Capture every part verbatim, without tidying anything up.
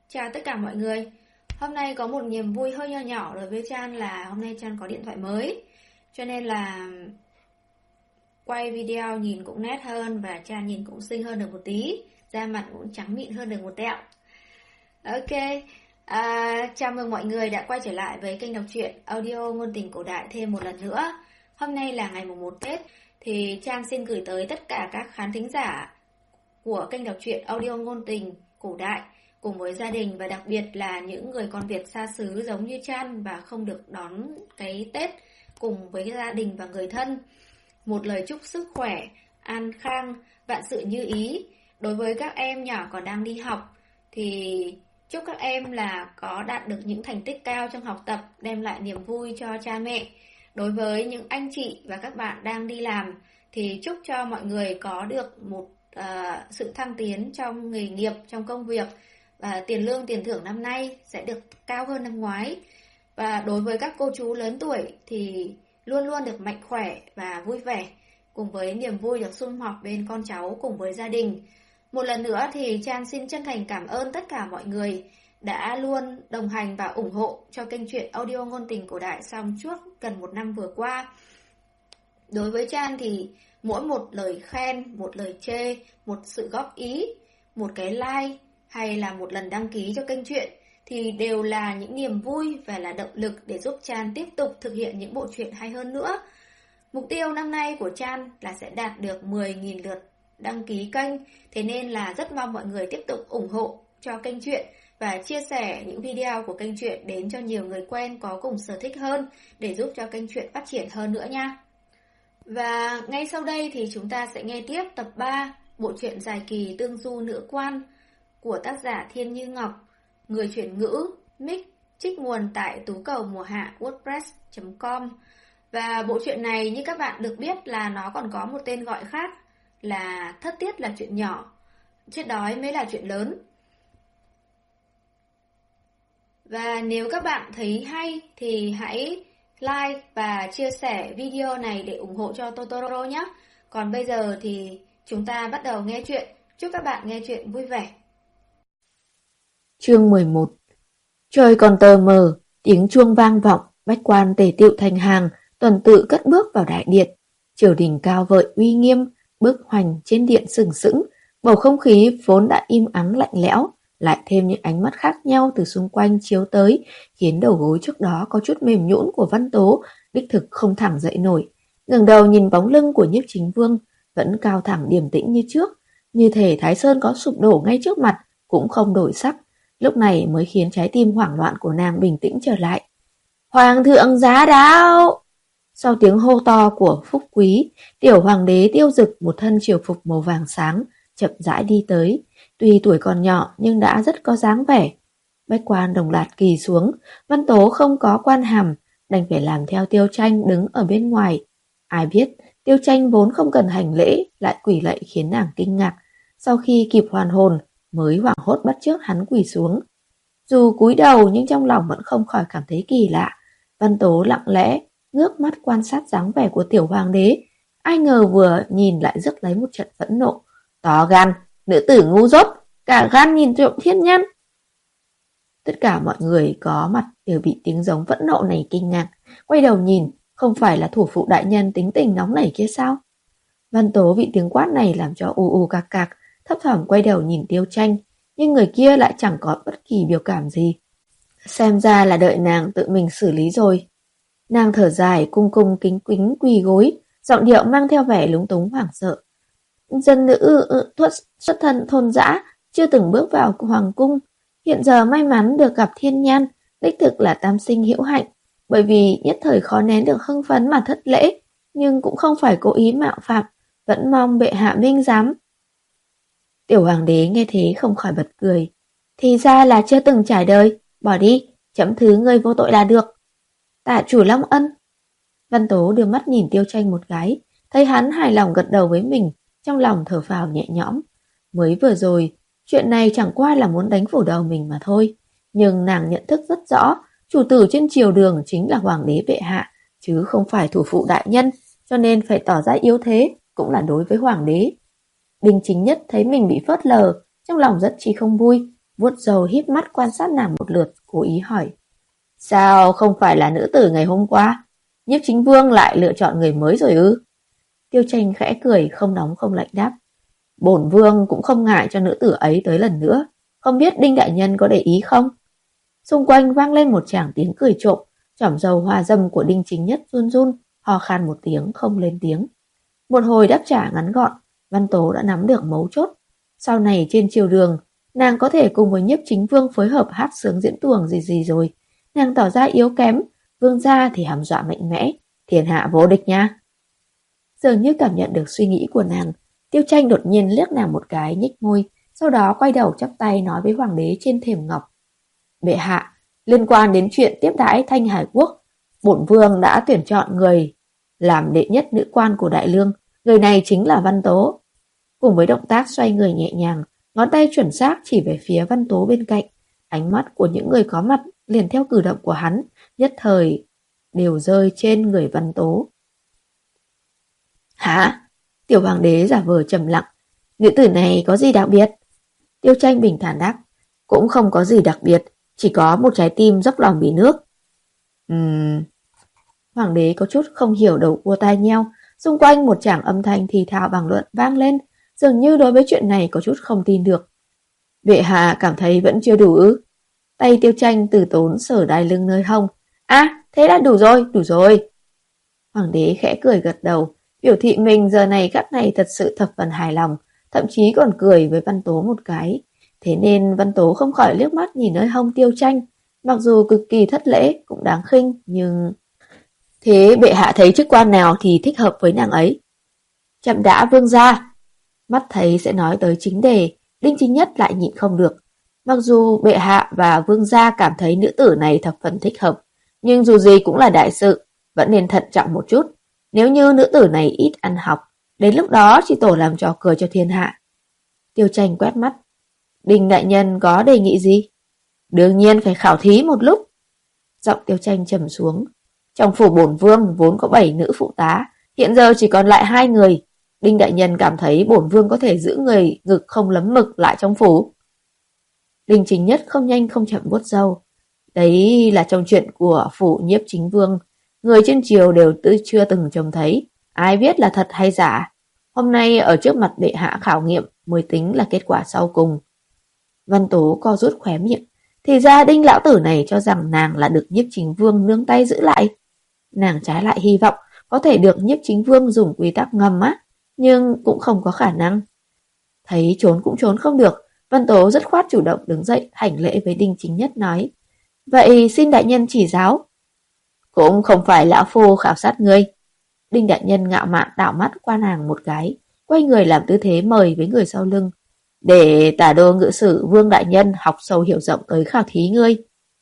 Chào tất cả mọi người. Hôm nay có một niềm vui hơi nho nhỏ đối với Chan là hôm nay Chan có điện thoại mới. Cho nên là quay video nhìn cũng nét hơn và Chan nhìn cũng xinh hơn được một tí. Da mặt cũng trắng mịn hơn được một tẹo. Ok, à, chào mừng mọi người đã quay trở lại với kênh đọc truyện audio ngôn tình cổ đại thêm một lần nữa. Hôm nay là ngày mùng một Tết thì Chan xin gửi tới tất cả các khán thính giả của kênh đọc truyện audio ngôn tình cổ đại cùng với gia đình và đặc biệt là những người con Việt xa xứ giống như Chan và không được đón cái Tết cùng với gia đình và người thân. Một lời chúc sức khỏe, an khang, vạn sự như ý. Đối với các em nhỏ còn đang đi học thì chúc các em là có đạt được những thành tích cao trong học tập, đem lại niềm vui cho cha mẹ. Đối với những anh chị và các bạn đang đi làm thì chúc cho mọi người có được một uh, sự thăng tiến trong nghề nghiệp, trong công việc. Và tiền lương, tiền thưởng năm nay sẽ được cao hơn năm ngoái. Và đối với các cô chú lớn tuổi thì luôn luôn được mạnh khỏe và vui vẻ, cùng với niềm vui được sum họp bên con cháu cùng với gia đình. Một lần nữa thì Chan xin chân thành cảm ơn tất cả mọi người đã luôn đồng hành và ủng hộ cho kênh truyện audio ngôn tình cổ đại trong suốt gần một năm vừa qua. Đối với Chan thì mỗi một lời khen, một lời chê, một sự góp ý, một cái like hay là một lần đăng ký cho kênh truyện thì đều là những niềm vui và là động lực để giúp Chan tiếp tục thực hiện những bộ truyện hay hơn nữa. Mục tiêu năm nay của Chan là sẽ đạt được mười nghìn lượt đăng ký kênh, thế nên là rất mong mọi người tiếp tục ủng hộ cho kênh truyện và chia sẻ những video của kênh truyện đến cho nhiều người quen có cùng sở thích hơn để giúp cho kênh truyện phát triển hơn nữa nha. Và ngay sau đây thì chúng ta sẽ nghe tiếp tập ba bộ truyện dài kỳ Tương Du Nữ Quan của tác giả Thiên Như Ngọc, người chuyển ngữ Mic, trích nguồn tại tú cầu mùa hạ wordpress chấm com. Và bộ truyện này như các bạn được biết là nó còn có một tên gọi khác là Thất Tiết là chuyện nhỏ, chết đói mới là chuyện lớn. Và nếu các bạn thấy hay thì hãy like và chia sẻ video này để ủng hộ cho Totoro nhé. Còn bây giờ thì chúng ta bắt đầu nghe chuyện. Chúc các bạn nghe chuyện vui vẻ. Chương mười một. Trời còn tờ mờ, tiếng chuông vang vọng, bách quan tề tựu thành hàng, tuần tự cất bước vào đại điện. Triều đình cao vợi uy nghiêm, bước hoành trên điện sừng sững, bầu không khí vốn đã im ắng lạnh lẽo, lại thêm những ánh mắt khác nhau từ xung quanh chiếu tới, khiến đầu gối trước đó có chút mềm nhũn của Văn Tố đích thực không thẳng dậy nổi. Ngẩng đầu nhìn bóng lưng của Nhiếp Chính Vương, vẫn cao thẳng điềm tĩnh như trước, như thể Thái Sơn có sụp đổ ngay trước mặt cũng không đổi sắc. Lúc này mới khiến trái tim hoảng loạn của nàng bình tĩnh trở lại. Hoàng thượng giá đáo! Sau tiếng hô to của Phúc Quý, tiểu hoàng đế Tiêu Dực một thân triều phục màu vàng sáng, chậm rãi đi tới. Tuy tuổi còn nhỏ nhưng đã rất có dáng vẻ. Bách quan đồng loạt quỳ xuống, Văn Tố không có quan hàm, đành phải làm theo Tiêu Tranh đứng ở bên ngoài. Ai biết, Tiêu Tranh vốn không cần hành lễ, lại quỳ lạy khiến nàng kinh ngạc. Sau khi kịp hoàn hồn, mới hoảng hốt bắt chước hắn quỳ xuống. Dù cúi đầu nhưng trong lòng vẫn không khỏi cảm thấy kỳ lạ. Văn Tố lặng lẽ ngước mắt quan sát dáng vẻ của tiểu hoàng đế. Ai ngờ vừa nhìn lại rước lấy một trận phẫn nộ. To gan, nữ tử ngu dốt, cả gan nhìn trộm thiên nhân. Tất cả mọi người có mặt đều bị tiếng giống phẫn nộ này kinh ngạc. Quay đầu nhìn, không phải là thủ phụ đại nhân tính tình nóng nảy kia sao? Văn Tố bị tiếng quát này làm cho u u cạc cạc, thấp thỏm quay đầu nhìn Tiêu Tranh, nhưng người kia lại chẳng có bất kỳ biểu cảm gì. Xem ra là đợi nàng tự mình xử lý rồi. Nàng thở dài, cung cung kính kính quỳ gối, giọng điệu mang theo vẻ lúng túng hoảng sợ. Dân nữ thuận xuất thân thôn dã, chưa từng bước vào hoàng cung, hiện giờ may mắn được gặp thiên nhan, đích thực là tam sinh hữu hạnh, bởi vì nhất thời khó nén được hưng phấn mà thất lễ, nhưng cũng không phải cố ý mạo phạm, vẫn mong bệ hạ minh giám. Tiểu hoàng đế nghe thế không khỏi bật cười. Thì ra là chưa từng trải đời, bỏ đi, chấm thứ người vô tội là được. Tạ chủ Long Ân. Văn Tố đưa mắt nhìn Tiêu Tranh một cái, thấy hắn hài lòng gật đầu với mình, trong lòng thở phào nhẹ nhõm. Mới vừa rồi, chuyện này chẳng qua là muốn đánh phủ đầu mình mà thôi. Nhưng nàng nhận thức rất rõ, chủ tử trên triều đường chính là hoàng đế bệ hạ, chứ không phải thủ phụ đại nhân, cho nên phải tỏ ra yếu thế, cũng là đối với hoàng đế. Đinh Chính Nhất thấy mình bị phớt lờ, trong lòng rất chi không vui, vuốt râu híp mắt quan sát nàng một lượt, cố ý hỏi. Sao không phải là nữ tử ngày hôm qua? Nhiếp chính vương lại lựa chọn người mới rồi ư? Tiêu Tranh khẽ cười, không nóng không lạnh đáp. Bổn vương cũng không ngại cho nữ tử ấy tới lần nữa. Không biết Đinh đại nhân có để ý không? Xung quanh vang lên một tràng tiếng cười trộm. Chỏm râu hoa dâm của Đinh Chính Nhất run run, ho khan một tiếng không lên tiếng. Một hồi đáp trả ngắn gọn, Văn Tố đã nắm được mấu chốt. Sau này trên triều đường, nàng có thể cùng với Nhiếp chính vương phối hợp hát sướng diễn tuồng gì gì rồi. Nàng tỏ ra yếu kém, vương gia thì hàm dọa mạnh mẽ, thiên hạ vô địch nha. Dường như cảm nhận được suy nghĩ của nàng, Tiêu Tranh đột nhiên liếc nàng một cái, nhếch môi, sau đó quay đầu chắp tay nói với hoàng đế trên thềm ngọc. Bệ hạ, liên quan đến chuyện tiếp đãi Thanh Hải Quốc, bổn vương đã tuyển chọn người làm đệ nhất nữ quan của Đại Lương, người này chính là Văn Tố. Cùng với động tác xoay người nhẹ nhàng, ngón tay chuẩn xác chỉ về phía Văn Tố bên cạnh, ánh mắt của những người có mặt liền theo cử động của hắn, nhất thời đều rơi trên người Văn Tố. Hả? Tiểu hoàng đế giả vờ trầm lặng. Nữ tử này có gì đặc biệt? Tiêu Tranh bình thản đáp. Cũng không có gì đặc biệt, chỉ có một trái tim dốc lòng vì nước. Ừm... Hoàng đế có chút không hiểu, đầu cua tai nheo. Xung quanh một tràng âm thanh thì thào bàn luận vang lên, dường như đối với chuyện này có chút không tin được. Bệ hạ cảm thấy vẫn chưa đủ ư? Tay Tiêu Tranh từ tốn sờ đai lưng nơi hông. À, thế đã đủ rồi, đủ rồi. Hoàng đế khẽ cười gật đầu, biểu thị mình giờ này các này thật sự thập phần hài lòng, thậm chí còn cười với Văn Tố một cái. Thế nên Văn Tố không khỏi liếc mắt nhìn nơi hông Tiêu Tranh, mặc dù cực kỳ thất lễ, cũng đáng khinh, nhưng... Thế bệ hạ thấy chức quan nào thì thích hợp với nàng ấy? Chậm đã vương gia. Mắt thấy sẽ nói tới chính đề, Đinh Chính Nhất lại nhịn không được. Mặc dù bệ hạ và vương gia cảm thấy nữ tử này thập phần thích hợp, nhưng dù gì cũng là đại sự, vẫn nên thận trọng một chút. Nếu như nữ tử này ít ăn học, đến lúc đó chỉ tổ làm trò cười cho thiên hạ. Tiêu Tranh quét mắt. Đinh đại nhân có đề nghị gì? Đương nhiên phải khảo thí một lúc. Giọng Tiêu Tranh trầm xuống. Trong phủ bổn vương vốn có bảy nữ phụ tá, hiện giờ chỉ còn lại hai người. Đinh đại nhân cảm thấy bổn vương có thể giữ người ngực không lấm mực lại trong phủ. Đinh Chính Nhất không nhanh không chậm vuốt râu. Đấy là trong chuyện của phủ Nhiếp chính vương. Người trên triều đều tự chưa từng trông thấy, ai biết là thật hay giả. Hôm nay ở trước mặt bệ hạ khảo nghiệm mới tính là kết quả sau cùng. Văn Tố co rút khóe miệng. Thì ra Đinh lão tử này cho rằng nàng là được Nhiếp chính vương nương tay giữ lại. Nàng trái lại hy vọng có thể được Nhiếp chính vương dùng quy tắc ngầm á, nhưng cũng không có khả năng. Thấy trốn cũng trốn không được, Văn Tố dứt khoát chủ động đứng dậy hành lễ với Đinh Chính Nhất nói. Vậy xin đại nhân chỉ giáo. Cũng không phải lão phu khảo sát ngươi. Đinh đại nhân ngạo mạn đảo mắt qua nàng một cái, quay người làm tư thế mời với người sau lưng. Để tả đô ngự sử vương đại nhân học sâu hiểu rộng tới khảo thí ngươi.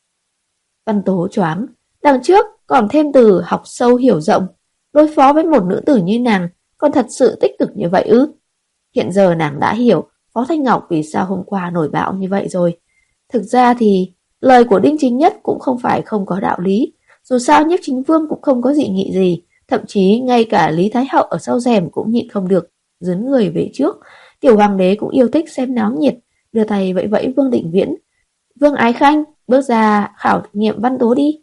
Văn Tố choáng, đằng trước còn thêm từ học sâu hiểu rộng. Đối phó với một nữ tử như nàng còn thật sự tích cực như vậy ư? Hiện giờ nàng đã hiểu Phó Thanh Ngọc vì sao hôm qua nổi bạo như vậy rồi. Thực ra thì lời của Đinh Chính Nhất cũng không phải không có đạo lý. Dù sao Nhiếp chính vương cũng không có dị nghị gì, thậm chí ngay cả Lý Thái Hậu ở sau rèm cũng nhịn không được dướn người về trước. Tiểu hoàng đế cũng yêu thích xem náo nhiệt, đưa tay vẫy vẫy Vương Định Viễn. Vương Ái Khanh, bước ra khảo nghiệm Văn Tố đi.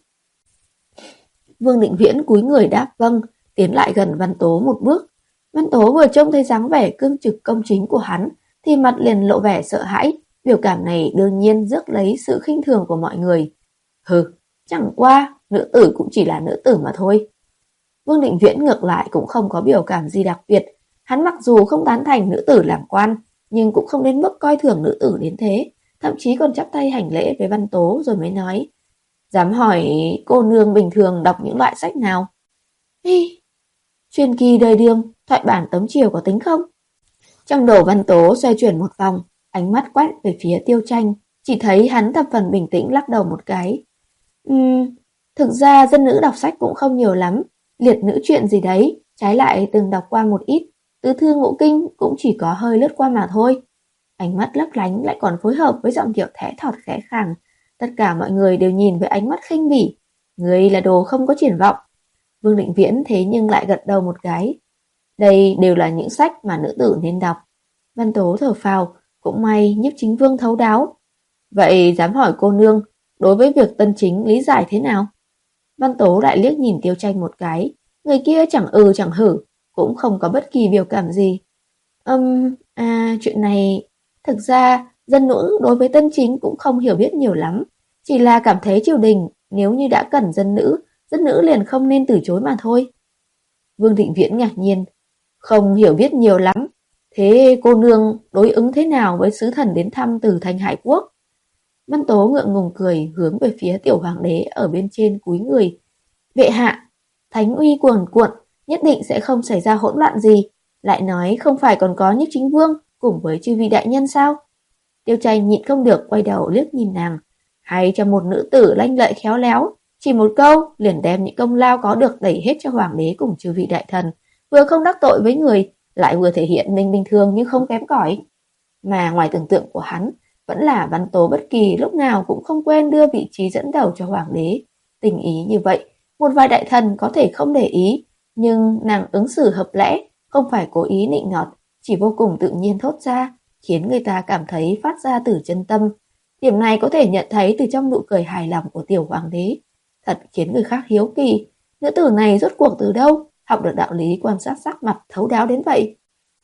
Vương Định Viễn cúi người đáp vâng, tiến lại gần Văn Tố một bước. Văn Tố vừa trông thấy dáng vẻ cương trực công chính của hắn, thì mặt liền lộ vẻ sợ hãi. Biểu cảm này đương nhiên rước lấy sự khinh thường của mọi người. Hừ, chẳng qua, nữ tử cũng chỉ là nữ tử mà thôi. Vương Định Viễn ngược lại cũng không có biểu cảm gì đặc biệt. Hắn mặc dù không tán thành nữ tử làm quan, nhưng cũng không đến mức coi thường nữ tử đến thế. Thậm chí còn chắp tay hành lễ với Văn Tố rồi mới nói. Dám hỏi cô nương bình thường đọc những loại sách nào? Hi, truyền kỳ đời đương, thoại bản tống triều có tính không? Trong đầu Văn Tố xoay chuyển một vòng, ánh mắt quét về phía Tiêu Tranh, chỉ thấy hắn thập phần bình tĩnh lắc đầu một cái. Ừm, thực ra dân nữ đọc sách cũng không nhiều lắm, liệt nữ chuyện gì đấy, trái lại từng đọc qua một ít, tứ thư ngũ kinh cũng chỉ có hơi lướt qua mà thôi. Ánh mắt lấp lánh lại còn phối hợp với giọng điệu thẽ thọt khẽ khàng, tất cả mọi người đều nhìn với ánh mắt khinh bỉ. Người là đồ không có triển vọng. Vương Định Viễn thế nhưng lại gật đầu một cái. Đây đều là những sách mà nữ tử nên đọc. Văn Tố thở phào, cũng may Nhiếp chính vương thấu đáo. Vậy dám hỏi cô nương, đối với việc tân chính lý giải thế nào? Văn Tố lại liếc nhìn Tiêu Tranh một cái, người kia chẳng ừ chẳng hử, cũng không có bất kỳ biểu cảm gì. Ừm, à, chuyện này, thực ra, dân nữ đối với tân chính cũng không hiểu biết nhiều lắm, chỉ là cảm thấy triều đình, nếu như đã cần dân nữ, dân nữ liền không nên từ chối mà thôi. Vương Định Viễn ngạc nhiên, không hiểu biết nhiều lắm, thế cô nương đối ứng thế nào với sứ thần đến thăm từ Thanh Hải Quốc? Văn Tố ngượng ngùng cười hướng về phía tiểu hoàng đế ở bên trên cúi người. Bệ hạ, thánh uy cuồn cuộn, nhất định sẽ không xảy ra hỗn loạn gì. Lại nói không phải còn có Nhiếp Chính Vương cùng với chư vị đại nhân sao? Tiêu Tranh nhịn không được quay đầu liếc nhìn nàng. Hay cho một nữ tử lanh lợi khéo léo, chỉ một câu liền đem những công lao có được đẩy hết cho hoàng đế cùng chư vị đại thần, vừa không đắc tội với người, lại vừa thể hiện mình bình thường nhưng không kém cỏi. Mà ngoài tưởng tượng của hắn, vẫn là Văn Tố bất kỳ lúc nào cũng không quên đưa vị trí dẫn đầu cho hoàng đế. Tình ý như vậy, một vài đại thần có thể không để ý, nhưng nàng ứng xử hợp lẽ, không phải cố ý nịnh nọt, chỉ vô cùng tự nhiên thốt ra, khiến người ta cảm thấy phát ra từ chân tâm. Điểm này có thể nhận thấy từ trong nụ cười hài lòng của tiểu hoàng đế. Thật khiến người khác hiếu kỳ, nữ tử này rốt cuộc từ đâu, học được đạo lý quan sát sắc mặt thấu đáo đến vậy.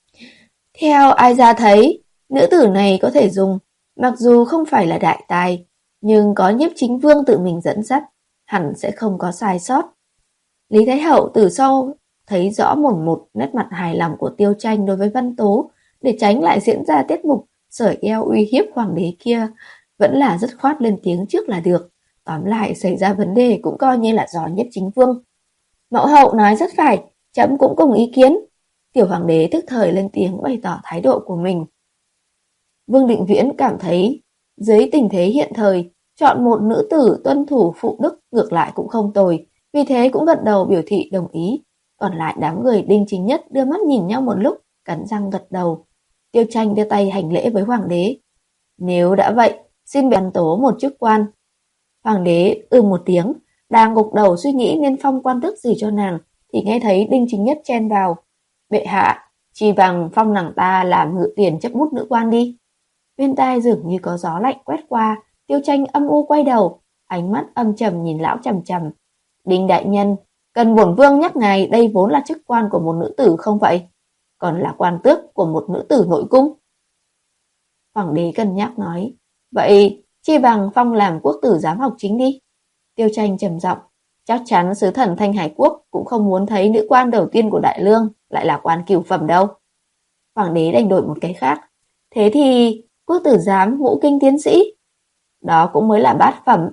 Theo ai ra thấy, nữ tử này có thể dùng, mặc dù không phải là đại tài, nhưng có Nhiếp Chính Vương tự mình dẫn dắt, hẳn sẽ không có sai sót. Lý Thái Hậu từ sau thấy rõ một một nét mặt hài lòng của Tiêu Tranh đối với Văn Tố, để tránh lại diễn ra tiết mục sởi eo uy hiếp hoàng đế kia, vẫn là dứt khoát lên tiếng trước là được. Tóm lại xảy ra vấn đề cũng coi như là do Nhiếp Chính Vương. Mẫu hậu nói rất phải, chấm cũng cùng ý kiến. Tiểu hoàng đế tức thời lên tiếng bày tỏ thái độ của mình. Vương Định Viễn cảm thấy dưới tình thế hiện thời, chọn một nữ tử tuân thủ phụ đức ngược lại cũng không tồi, vì thế cũng gật đầu biểu thị đồng ý. Còn lại đám người Đinh Chính Nhất đưa mắt nhìn nhau một lúc, cắn răng gật đầu. Tiêu Tranh đưa tay hành lễ với hoàng đế. Nếu đã vậy, xin ban tố một chức quan. Hoàng đế ừ một tiếng, đang gục đầu suy nghĩ nên phong quan tước gì cho nàng, thì nghe thấy Đinh Chính Nhất chen vào. Bệ hạ, chi bằng phong nàng ta làm ngự tiền chấp bút nữ quan đi. Bên tai dường như có gió lạnh quét qua, Tiêu Tranh âm u quay đầu, ánh mắt âm trầm nhìn lão chằm chằm. Đinh đại nhân, cần bổn vương nhắc ngài đây vốn là chức quan của một nữ tử không vậy? Còn là quan tước của một nữ tử nội cung. Hoàng đế cân nhắc nói, vậy chi bằng phong làm quốc tử giám học chính đi. Tiêu Tranh trầm giọng, chắc chắn sứ thần Thanh Hải Quốc cũng không muốn thấy nữ quan đầu tiên của Đại Lương lại là quan cửu phẩm đâu. Hoàng đế đành đổi một cái khác. Thế thì quốc tử giám ngũ kinh tiến sĩ, đó cũng mới là bát phẩm.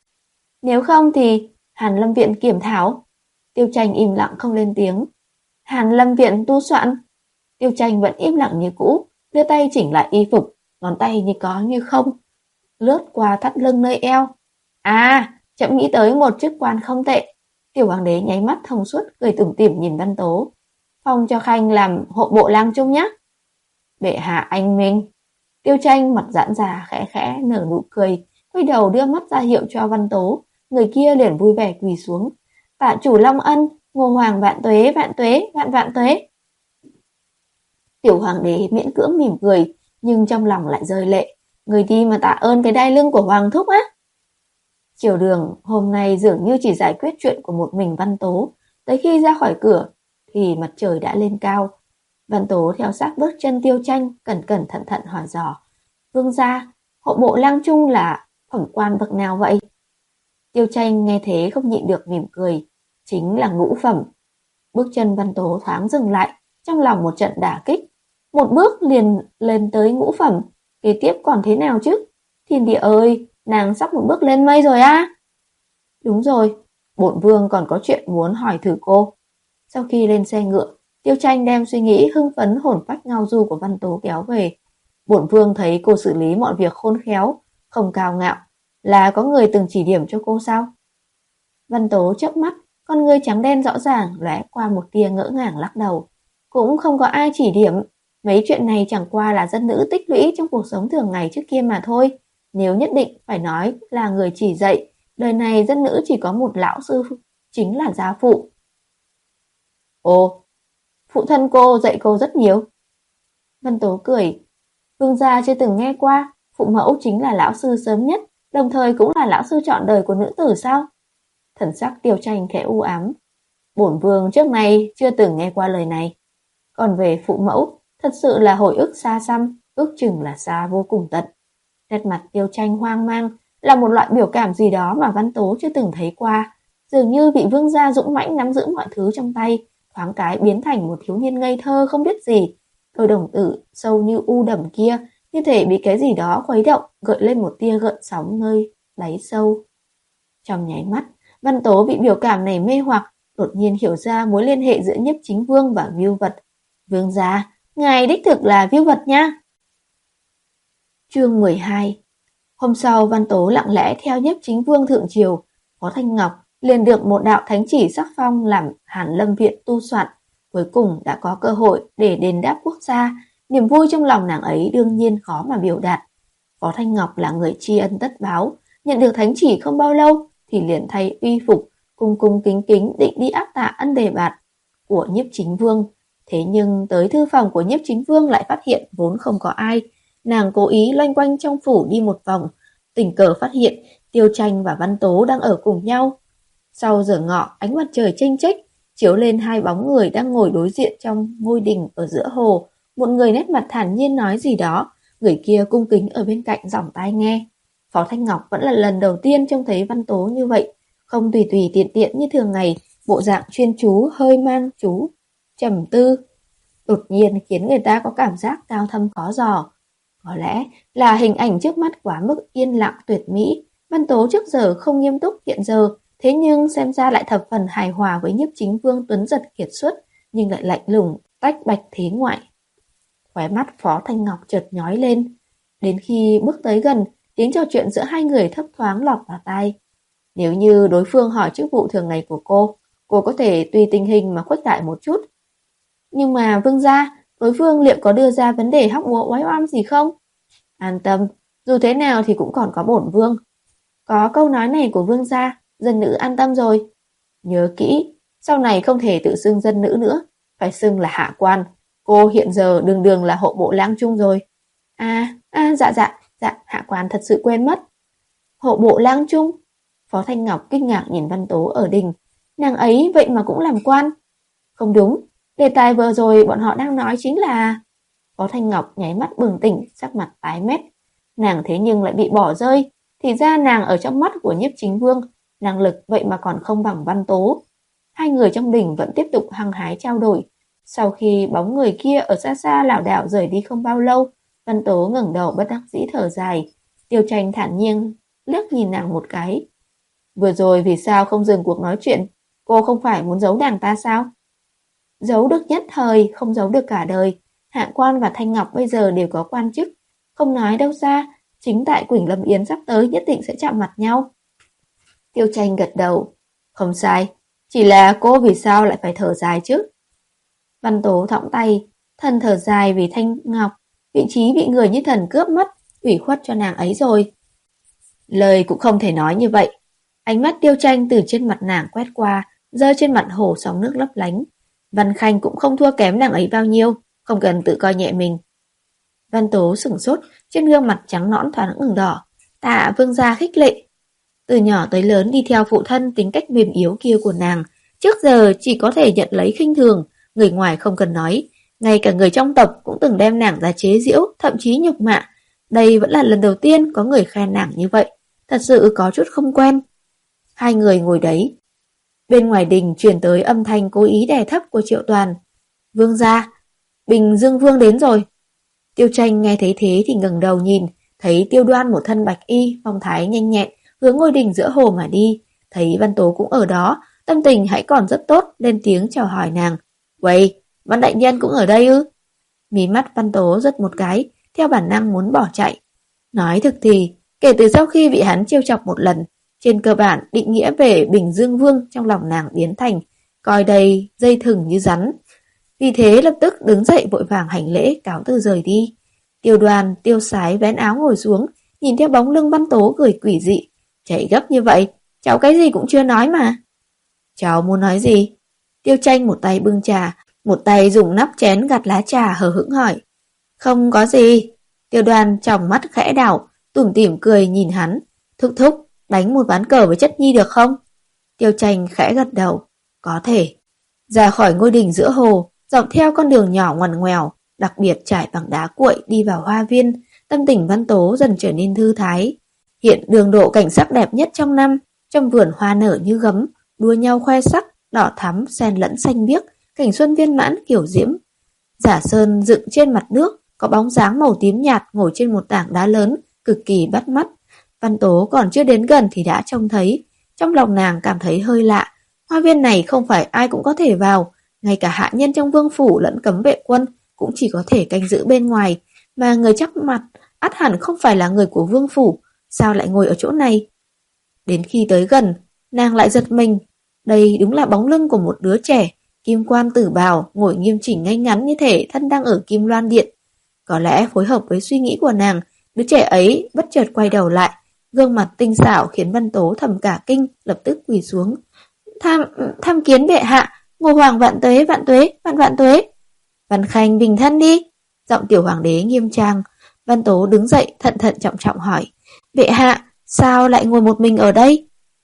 Nếu không thì Hàn Lâm viện kiểm thảo. Tiêu Tranh im lặng không lên tiếng. Hàn Lâm viện tu soạn. Tiêu Tranh vẫn im lặng như cũ, đưa tay chỉnh lại y phục, ngón tay như có như không, lướt qua thắt lưng nơi eo. À, chậm nghĩ tới một chức quan không tệ. Tiểu hoàng đế nháy mắt thông suốt, cười tủm tỉm nhìn Văn Tố. Phong cho Khanh làm hộ bộ lang trung nhé. Bệ hạ anh minh. Tiêu Tranh mặt giãn ra khẽ khẽ nở nụ cười, quay đầu đưa mắt ra hiệu cho Văn Tố, người kia liền vui vẻ quỳ xuống. Tạ chủ long ân, Ngô hoàng vạn tuế, vạn tuế, vạn vạn tuế. Tiểu hoàng đế miễn cưỡng mỉm cười, nhưng trong lòng lại rơi lệ. Người đi mà tạ ơn cái đai lưng của hoàng thúc á. Triều đường hôm nay dường như chỉ giải quyết chuyện của một mình Văn Tố. Tới khi ra khỏi cửa thì mặt trời đã lên cao. Văn Tố theo sát bước chân Tiêu Tranh, cẩn cẩn thận thận hỏi dò. Vương gia, hộ bộ lang trung là phẩm quan bậc nào vậy? Tiêu Tranh nghe thế không nhịn được mỉm cười. Chính là ngũ phẩm. Bước chân Văn Tố thoáng dừng lại, trong lòng một trận đả kích. Một bước liền lên tới ngũ phẩm, kế tiếp còn thế nào chứ? Thiên địa ơi, nàng sắp một bước lên mây rồi á. Đúng rồi, bổn vương còn có chuyện muốn hỏi thử cô. Sau khi lên xe ngựa, Tiêu Tranh đem suy nghĩ hưng phấn hồn phách ngao du của Văn Tố kéo về. Bổn vương thấy cô xử lý mọi việc khôn khéo, không cao ngạo, là có người từng chỉ điểm cho cô sao? Văn Tố chớp mắt, con ngươi trắng đen rõ ràng lóe qua một tia ngỡ ngàng lắc đầu. Cũng không có ai chỉ điểm, mấy chuyện này chẳng qua là dân nữ tích lũy trong cuộc sống thường ngày trước kia mà thôi. Nếu nhất định phải nói là người chỉ dạy, đời này dân nữ chỉ có một lão sư, chính là gia phụ. Ồ, phụ thân cô dạy cô rất nhiều. Văn Tố cười, vương gia chưa từng nghe qua, phụ mẫu chính là lão sư sớm nhất, đồng thời cũng là lão sư trọn đời của nữ tử sao? Thần sắc Tiêu Tranh khẽ u ám. Bổn vương trước nay chưa từng nghe qua lời này. Còn về phụ mẫu, thật sự là hồi ức xa xăm, ước chừng là xa vô cùng tận. Nét mặt Tiêu Tranh hoang mang, là một loại biểu cảm gì đó mà Văn Tố chưa từng thấy qua. Dường như vị vương gia dũng mãnh nắm giữ mọi thứ trong tay, thoáng cái biến thành một thiếu niên ngây thơ không biết gì. Đôi đồng tử sâu như u đầm kia, như thể bị cái gì đó khuấy động, gợi lên một tia gợn sóng nơi đáy sâu. Trong nháy mắt, Văn Tố bị biểu cảm này mê hoặc, đột nhiên hiểu ra mối liên hệ giữa Nhiếp Chính Vương và Vưu Vật. Vương gia, ngài đích thực là Vưu Vật nha. Chương mười hai. Hôm sau, Văn Tố lặng lẽ theo Nhiếp Chính Vương thượng triều, Phó Thanh Ngọc liền được một đạo thánh chỉ sắc phong làm Hàn Lâm Viện tu soạn, cuối cùng đã có cơ hội để đền đáp quốc gia. Niềm vui trong lòng nàng ấy đương nhiên khó mà biểu đạt. Phó Thanh Ngọc là người tri ân tất báo, nhận được thánh chỉ không bao lâu thì liền thay uy phục, cung cung kính kính định đi áp tạ ân đề bạt của Nhiếp Chính Vương. Thế nhưng tới thư phòng của Nhiếp Chính Vương lại phát hiện vốn không có ai. Nàng cố ý loanh quanh trong phủ đi một vòng, tình cờ phát hiện Tiêu Tranh và Văn Tố đang ở cùng nhau. Sau giờ ngọ, ánh mặt trời chênh chếch chiếu lên hai bóng người đang ngồi đối diện trong ngôi đình ở giữa hồ. Một người nét mặt thản nhiên nói gì đó, người kia cung kính ở bên cạnh giỏng tai nghe. Phó Thanh Ngọc vẫn là lần đầu tiên trông thấy Văn Tố như vậy, không tùy tùy tiện tiện như thường ngày, bộ dạng chuyên chú hơi man chú, trầm tư. Đột nhiên khiến người ta có cảm giác cao thâm khó dò. Có lẽ là hình ảnh trước mắt quá mức yên lặng tuyệt mỹ. Văn Tố trước giờ không nghiêm túc hiện giờ, thế nhưng xem ra lại thập phần hài hòa với Nhiếp Chính Vương tuấn giật kiệt xuất, nhưng lại lạnh lùng, tách bạch thế ngoại. Khóe mắt Phó Thanh Ngọc chợt nhói lên. Đến khi bước tới gần, tiếng trò chuyện giữa hai người thấp thoáng lọt vào tai. Nếu như đối phương hỏi chức vụ thường ngày của cô, cô có thể tùy tình hình mà khuếch đại một chút. Nhưng mà vương gia, đối phương liệu có đưa ra vấn đề hóc búa oái oăm gì không? An tâm, dù thế nào thì cũng còn có bổn vương. Có câu nói này của vương gia, dân nữ an tâm rồi. Nhớ kỹ, sau này không thể tự xưng dân nữ nữa, phải xưng là hạ quan. Cô hiện giờ đường đường là hộ bộ lang trung rồi. À, à dạ dạ, dạ, hạ quan thật sự quên mất. Hộ bộ lang trung? Phó Thanh Ngọc kinh ngạc nhìn Văn Tố ở đình. Nàng ấy vậy mà cũng làm quan. Không đúng, đề tài vừa rồi bọn họ đang nói chính là... Phó Thanh Ngọc nháy mắt bừng tỉnh, sắc mặt tái mét. Nàng thế nhưng lại bị bỏ rơi. Thì ra nàng ở trong mắt của Nhiếp Chính Vương, năng lực vậy mà còn không bằng Văn Tố. Hai người trong đình vẫn tiếp tục hăng hái trao đổi. Sau khi bóng người kia ở xa xa lảo đảo rời đi không bao lâu, Văn Tố ngẩng đầu bất đắc dĩ thở dài. Tiêu Tranh thản nhiên liếc nhìn nàng một cái. Vừa rồi vì sao không dừng cuộc nói chuyện? Cô không phải muốn giấu nàng ta sao? Giấu được nhất thời, không giấu được cả đời. Hạ quan và Thanh Ngọc bây giờ đều có quan chức. Không nói đâu xa, chính tại Quỳnh Lâm Yến sắp tới nhất định sẽ chạm mặt nhau. Tiêu Tranh gật đầu. Không sai, chỉ là cô vì sao lại phải thở dài chứ? Văn Tố thõng tay, thần thở dài vì Thanh Ngọc, vị trí bị người như thần cướp mất, ủy khuất cho nàng ấy rồi. Lời cũng không thể nói như vậy. Ánh mắt Tiêu Tranh từ trên mặt nàng quét qua, rơi trên mặt hồ sóng nước lấp lánh. Văn Khanh cũng không thua kém nàng ấy bao nhiêu, không cần tự coi nhẹ mình. Văn Tố sửng sốt, trên gương mặt trắng nõn thoáng ửng đỏ. Tạ vương gia khích lệ. Từ nhỏ tới lớn đi theo phụ thân tính cách mềm yếu kia của nàng, trước giờ chỉ có thể nhận lấy khinh thường, người ngoài không cần nói, ngay cả người trong tộc cũng từng đem nàng ra chế giễu, thậm chí nhục mạ. Đây vẫn là lần đầu tiên có người khen nàng như vậy, thật sự có chút không quen. Hai người ngồi đấy. Bên ngoài đình truyền tới âm thanh cố ý đè thấp của Triệu Toàn. Vương gia, Bình Dương Vương đến rồi. Tiêu Tranh nghe thấy thế thì ngẩng đầu nhìn, thấy Tiêu Đoan một thân bạch y, phong thái nhanh nhẹn, hướng ngôi đình giữa hồ mà đi. Thấy Văn Tố cũng ở đó, tâm tình hãy còn rất tốt, lên tiếng chào hỏi nàng. Vậy, Văn đại nhân cũng ở đây ư? Mí mắt Văn Tố giật một cái, theo bản năng muốn bỏ chạy. Nói thực thì, kể từ sau khi bị hắn trêu chọc một lần, trên cơ bản định nghĩa về Bình Dương Vương trong lòng nàng biến thành, coi đây dây thừng như rắn. Vì thế lập tức đứng dậy vội vàng hành lễ cáo từ rời đi. Tiêu Đoàn, Tiêu Sái vén áo ngồi xuống, nhìn theo bóng lưng Văn Tố cười quỷ dị. Chạy gấp như vậy, cháu cái gì cũng chưa nói mà. Cháu muốn nói gì? Tiêu Tranh một tay bưng trà, một tay dùng nắp chén gạt lá trà hờ hững hỏi. Không có gì. Tiêu Đoàn tròng mắt khẽ đảo, tủm tỉm cười nhìn hắn. Thúc thúc, đánh một ván cờ với chất nhi được không? Tiêu Tranh khẽ gật đầu. Có thể. Ra khỏi ngôi đình giữa hồ, dọc theo con đường nhỏ ngoằn ngoèo, đặc biệt trải bằng đá cuội đi vào hoa viên, tâm tình Văn Tố dần trở nên thư thái. Hiện đường độ cảnh sắc đẹp nhất trong năm, trong vườn hoa nở như gấm, đua nhau khoe sắc, đỏ thắm xen lẫn xanh biếc, cảnh xuân viên mãn kiểu diễm. Giả sơn dựng trên mặt nước, có bóng dáng màu tím nhạt ngồi trên một tảng đá lớn, cực kỳ bắt mắt. Văn Tố còn chưa đến gần thì đã trông thấy, trong lòng nàng cảm thấy hơi lạ. Hoa viên này không phải ai cũng có thể vào, ngay cả hạ nhân trong vương phủ lẫn cấm vệ quân cũng chỉ có thể canh giữ bên ngoài, mà người chắc mặt ắt hẳn không phải là người của vương phủ, sao lại ngồi ở chỗ này? Đến khi tới gần, nàng lại giật mình, đây đúng là bóng lưng của một đứa trẻ, kim quan tử bào, ngồi nghiêm chỉnh ngay ngắn như thể thân đang ở Kim Loan Điện. Có lẽ phối hợp với suy nghĩ của nàng, đứa trẻ ấy bất chợt quay đầu lại, gương mặt tinh xảo khiến Văn Tố thầm cả kinh, lập tức quỳ xuống. Tham, tham kiến bệ hạ, Ngô Hoàng vạn tuế, vạn tuế, vạn vạn tuế. Văn Khanh bình thân đi. Giọng tiểu hoàng đế nghiêm trang. Văn Tố đứng dậy thận thận trọng trọng hỏi. Bệ hạ, sao lại ngồi một mình ở đây?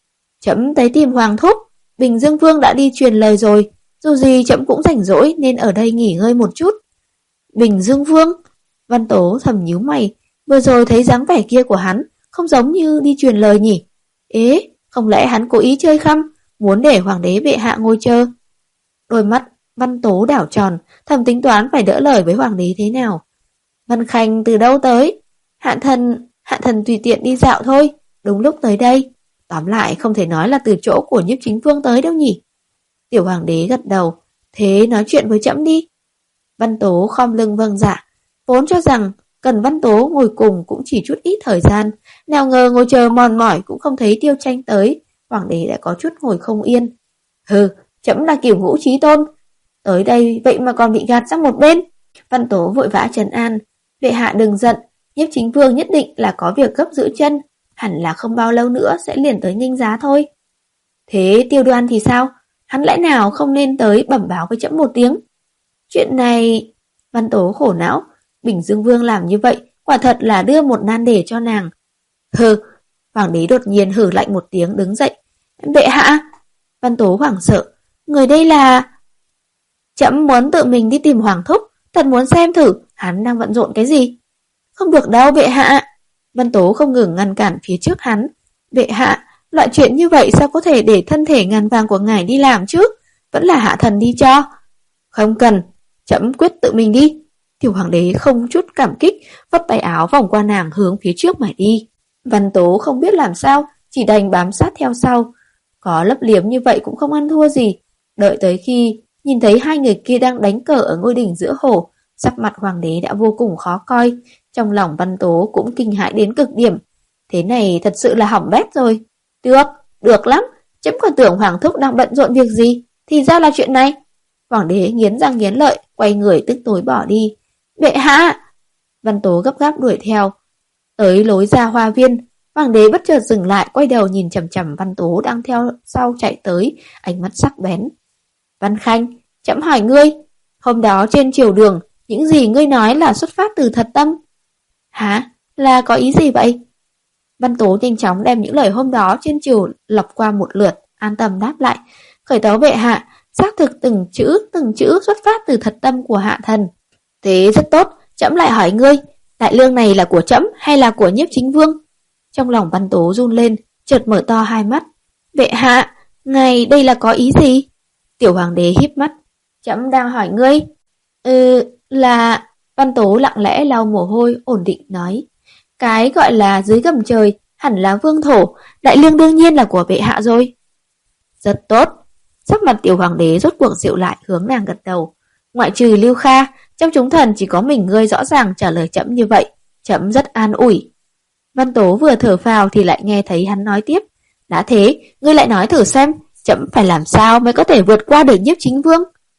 Trẫm tới tìm Hoàng thúc. Bình Dương Vương đã đi truyền lời rồi. Dù gì trẫm cũng rảnh rỗi nên ở đây nghỉ ngơi một chút. Bình Dương Vương? Văn Tố thầm nhíu mày. Vừa rồi thấy dáng vẻ kia của hắn không giống như đi truyền lời nhỉ? Ế, không lẽ hắn cố ý chơi khăm, muốn để hoàng đế bệ hạ ngồi chờ? Đôi mắt Văn Tố đảo tròn, thầm tính toán phải đỡ lời với hoàng đế thế nào. Văn Khanh từ đâu tới? Hạ thần, hạ thần tùy tiện đi dạo thôi, đúng lúc tới đây. Tóm lại không thể nói là từ chỗ của Nhiếp Chính Vương tới đâu nhỉ? Tiểu hoàng đế gật đầu. Thế nói chuyện với trẫm đi. Văn Tố khom lưng vâng dạ. Vốn cho rằng cần Văn Tố ngồi cùng cũng chỉ chút ít thời gian, nào ngờ ngồi chờ mòn mỏi cũng không thấy Tiêu Tranh tới. Hoàng đế đã có chút ngồi không yên. Hừ, trẫm là Cửu Ngũ Chí Tôn, tới đây vậy mà còn bị gạt sang một bên. Văn Tố vội vã trấn an. Bệ hạ đừng giận, Nhiếp Chính Vương nhất định là có việc gấp giữ chân, hẳn là không bao lâu nữa sẽ liền tới nghênh giá thôi. Thế Tiêu Đoan thì sao? Hắn lẽ nào không nên tới bẩm báo với trẫm một tiếng? Chuyện này... Văn Tố khổ não. Bình Dương Vương làm như vậy quả thật là đưa một nan đề cho nàng. Hừ. Hoàng đế đột nhiên hừ lạnh một tiếng đứng dậy. Bệ hạ. Văn Tố hoảng sợ. Người đây là... Trẫm muốn tự mình đi tìm Hoàng thúc, thật muốn xem thử hắn đang bận rộn cái gì. Không được đâu bệ hạ. Văn Tố không ngừng ngăn cản phía trước hắn. Bệ hạ, loại chuyện như vậy sao có thể để thân thể ngàn vàng của ngài đi làm chứ? Vẫn là hạ thần đi cho. Không cần, trẫm quyết tự mình đi. Tiểu hoàng đế không chút cảm kích, vắt tay áo vòng qua nàng hướng phía trước mà đi. Văn Tố không biết làm sao, chỉ đành bám sát theo sau. Có lấp liếm như vậy cũng không ăn thua gì. Đợi tới khi nhìn thấy hai người kia đang đánh cờ ở ngôi đỉnh giữa hồ, sắc mặt hoàng đế đã vô cùng khó coi. Trong lòng Văn Tố cũng kinh hãi đến cực điểm. Thế này thật sự là hỏng bét rồi. Được, được lắm. Chấm còn tưởng Hoàng thúc đang bận rộn việc gì, thì ra là chuyện này. Hoàng đế nghiến răng nghiến lợi, quay người tức tối bỏ đi. Bệ hạ! Văn Tố gấp gáp đuổi theo. Tới lối ra hoa viên, hoàng đế bất chợt dừng lại, quay đầu nhìn chằm chằm Văn Tố đang theo sau chạy tới, ánh mắt sắc bén. Văn Khanh, trẫm hỏi ngươi, hôm đó trên triều đường, những gì ngươi nói là xuất phát từ thật tâm? Hả? Là có ý gì vậy? Văn Tố nhanh chóng đem những lời hôm đó trên triều lọc qua một lượt, an tâm đáp lại. Khởi tấu bệ hạ, xác thực từng chữ từng chữ xuất phát từ thật tâm của hạ thần. Thế rất tốt, trẫm lại hỏi ngươi, đại lương này là của trẫm hay là của Nhiếp Chính Vương? Trong lòng Văn Tố run lên, chợt mở to hai mắt. Bệ hạ, ngài đây là có ý gì? Tiểu hoàng đế híp mắt. Trẫm đang hỏi ngươi. Ừ, là... Văn Tố lặng lẽ lau mồ hôi, ổn định nói. Cái gọi là dưới gầm trời, hẳn là vương thổ, đại lương đương nhiên là của bệ hạ rồi. Rất tốt. Sắc mặt tiểu hoàng đế rốt cuộc dịu lại, hướng nàng gật đầu. Ngoại trừ Lưu Kha, trong chúng thần chỉ có mình ngươi rõ ràng trả lời trẫm như vậy, trẫm rất an ủi. Văn Tố vừa thở phào thì lại nghe thấy hắn nói tiếp. Đã thế, ngươi lại nói thử xem, trẫm phải làm sao mới có thể vượt qua được Nhiếp Chính Vương?